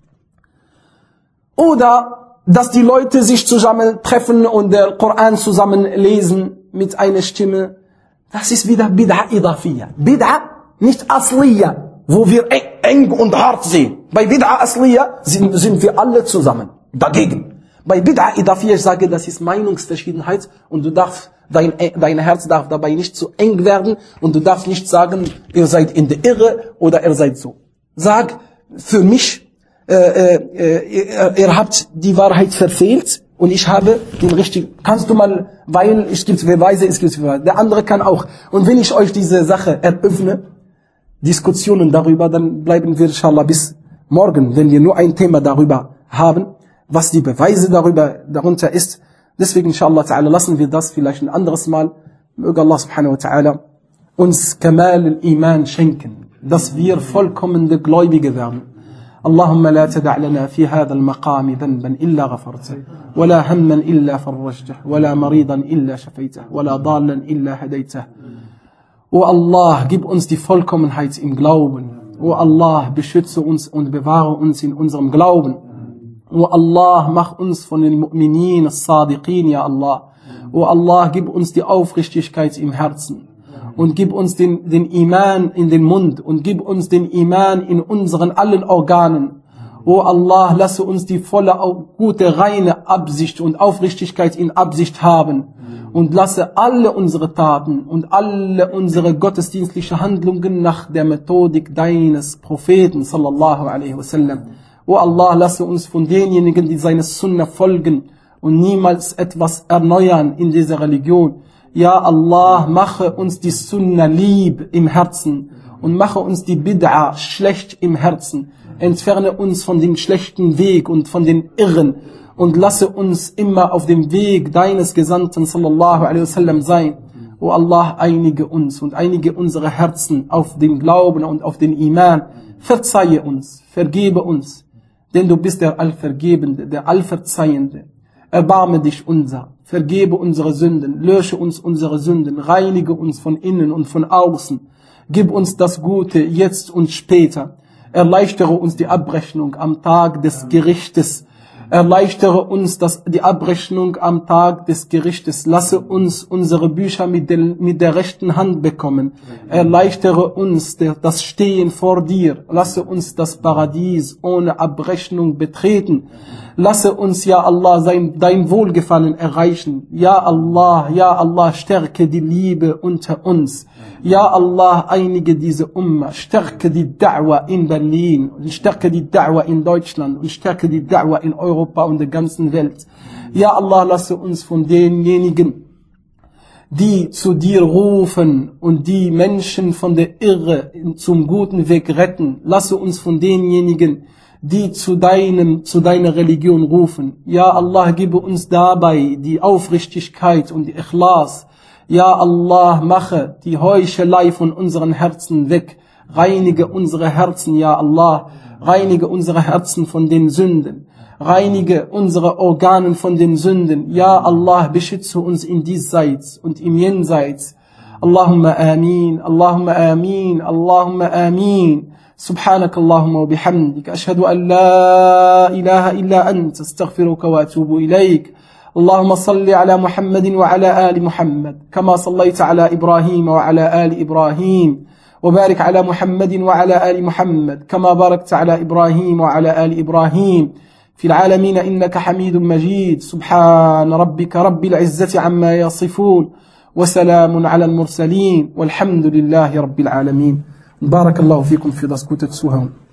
A: Oder, dass die Leute sich zusammen treffen und der Koran zusammen lesen mit einer Stimme. Das ist wieder Bid'a Idafiyya. Bid'a, nicht Asliyya, wo wir eng und hart sehen. Bei Bid'a Asliyya sind, sind wir alle zusammen. Dagegen. Bei Bid'a Idafiyya, ich sage, das ist Meinungsverschiedenheit und du darfst, dein, dein Herz darf dabei nicht zu eng werden und du darfst nicht sagen, ihr seid in der Irre oder ihr seid so. Sag, für mich, Äh, äh, ihr, ihr habt die Wahrheit verfehlt und ich habe den richtigen. Kannst du mal, weil es gibt Beweise, es gibt Beweise. Der andere kann auch. Und wenn ich euch diese Sache eröffne, Diskussionen darüber, dann bleiben wir inshallah bis morgen, wenn wir nur ein Thema darüber haben, was die Beweise darüber darunter ist. Deswegen inshallah ta'ala lassen wir das vielleicht ein anderes Mal. Möge Allah subhanahu wa ta'ala uns Kamal al-Iman schenken, dass wir vollkommene Gläubige werden. اللهم لا تدع لنا في هذا المقام ذنبا إلا غفرته ولا هما إلا فرجته ولا مريضا إلا شفيته ولا ضالا إلا هديته. O Allah, gib uns die Vollkommenheit im Glauben. O Allah, beschütze uns und bewahre uns in unserem Glauben. O Allah, mach uns von den Mu'minin, as-Sadiqin, ja Allah. O Allah, gib uns die Aufrichtigkeit im Herzen. Und gib uns den, den Iman in den Mund und gib uns den Iman in unseren allen Organen. O Allah, lasse uns die volle, gute, reine Absicht und Aufrichtigkeit in Absicht haben. Und lasse alle unsere Taten und alle unsere gottesdienstliche Handlungen nach der Methodik deines Propheten, sallallahu alaihi wasallam. O Allah, lasse uns von denjenigen, die seine Sunna folgen und niemals etwas erneuern in dieser Religion. Ja Allah, mache uns die Sunna lieb im Herzen und mache uns die Bid'a schlecht im Herzen. Entferne uns von dem schlechten Weg und von den Irren und lasse uns immer auf dem Weg deines Gesandten sallallahu alaihi wasallam sein. O Allah, einige uns und einige unsere Herzen auf den Glauben und auf den Iman. Verzeihe uns, vergebe uns, denn du bist der Allvergebende, der Allverzeihende. Erbarme dich unser, vergebe unsere Sünden, lösche uns unsere Sünden, reinige uns von innen und von außen. Gib uns das Gute jetzt und später. Erleichtere uns die Abrechnung am Tag des Gerichtes. Erleichtere uns das, die Abrechnung am Tag des Gerichtes. Lasse uns unsere Bücher mit, den, mit der rechten Hand bekommen. Erleichtere uns der, das Stehen vor dir. Lasse uns das Paradies ohne Abrechnung betreten. Lasse uns, ja Allah, sein, dein Wohlgefallen erreichen. Ja Allah, ja Allah, stärke die Liebe unter uns. Ja Allah, einige diese Umma, stärke die Da'wa in Berlin, und stärke die Da'wa in Deutschland, und stärke die Da'wa in Europa und der ganzen Welt. Ja Allah, lasse uns von denjenigen, die zu dir rufen und die Menschen von der Irre zum guten Weg retten. Lasse uns von denjenigen, die zu deinem, zu deiner Religion rufen. Ja Allah, gebe uns dabei die Aufrichtigkeit und die Ikhlas. Ja Allah, mache die Heuchelei von unseren Herzen weg. Reinige unsere Herzen, ja Allah. Reinige unsere Herzen von den Sünden. Reinige unsere Organe von den Sünden. Ja Allah, beschütze uns in diesseits und im Jenseits. Allahumma amin, Allahumma amin, Allahumma amin. سبحانك اللهم وبحمدك أشهد أن لا إله إلا أنت استغفرك وأتوب إليك. اللهم صل على محمد وعلى آل محمد كما صليت على إبراهيم وعلى آل إبراهيم وبارك على محمد وعلى آل محمد كما باركت على إبراهيم وعلى آل إبراهيم في العالمين إنك حميد مجيد. سبحان ربك رب العزة عما يصفون وسلام على المرسلين والحمد لله رب العالمين. بارك الله فيكم في das gute Zuhören.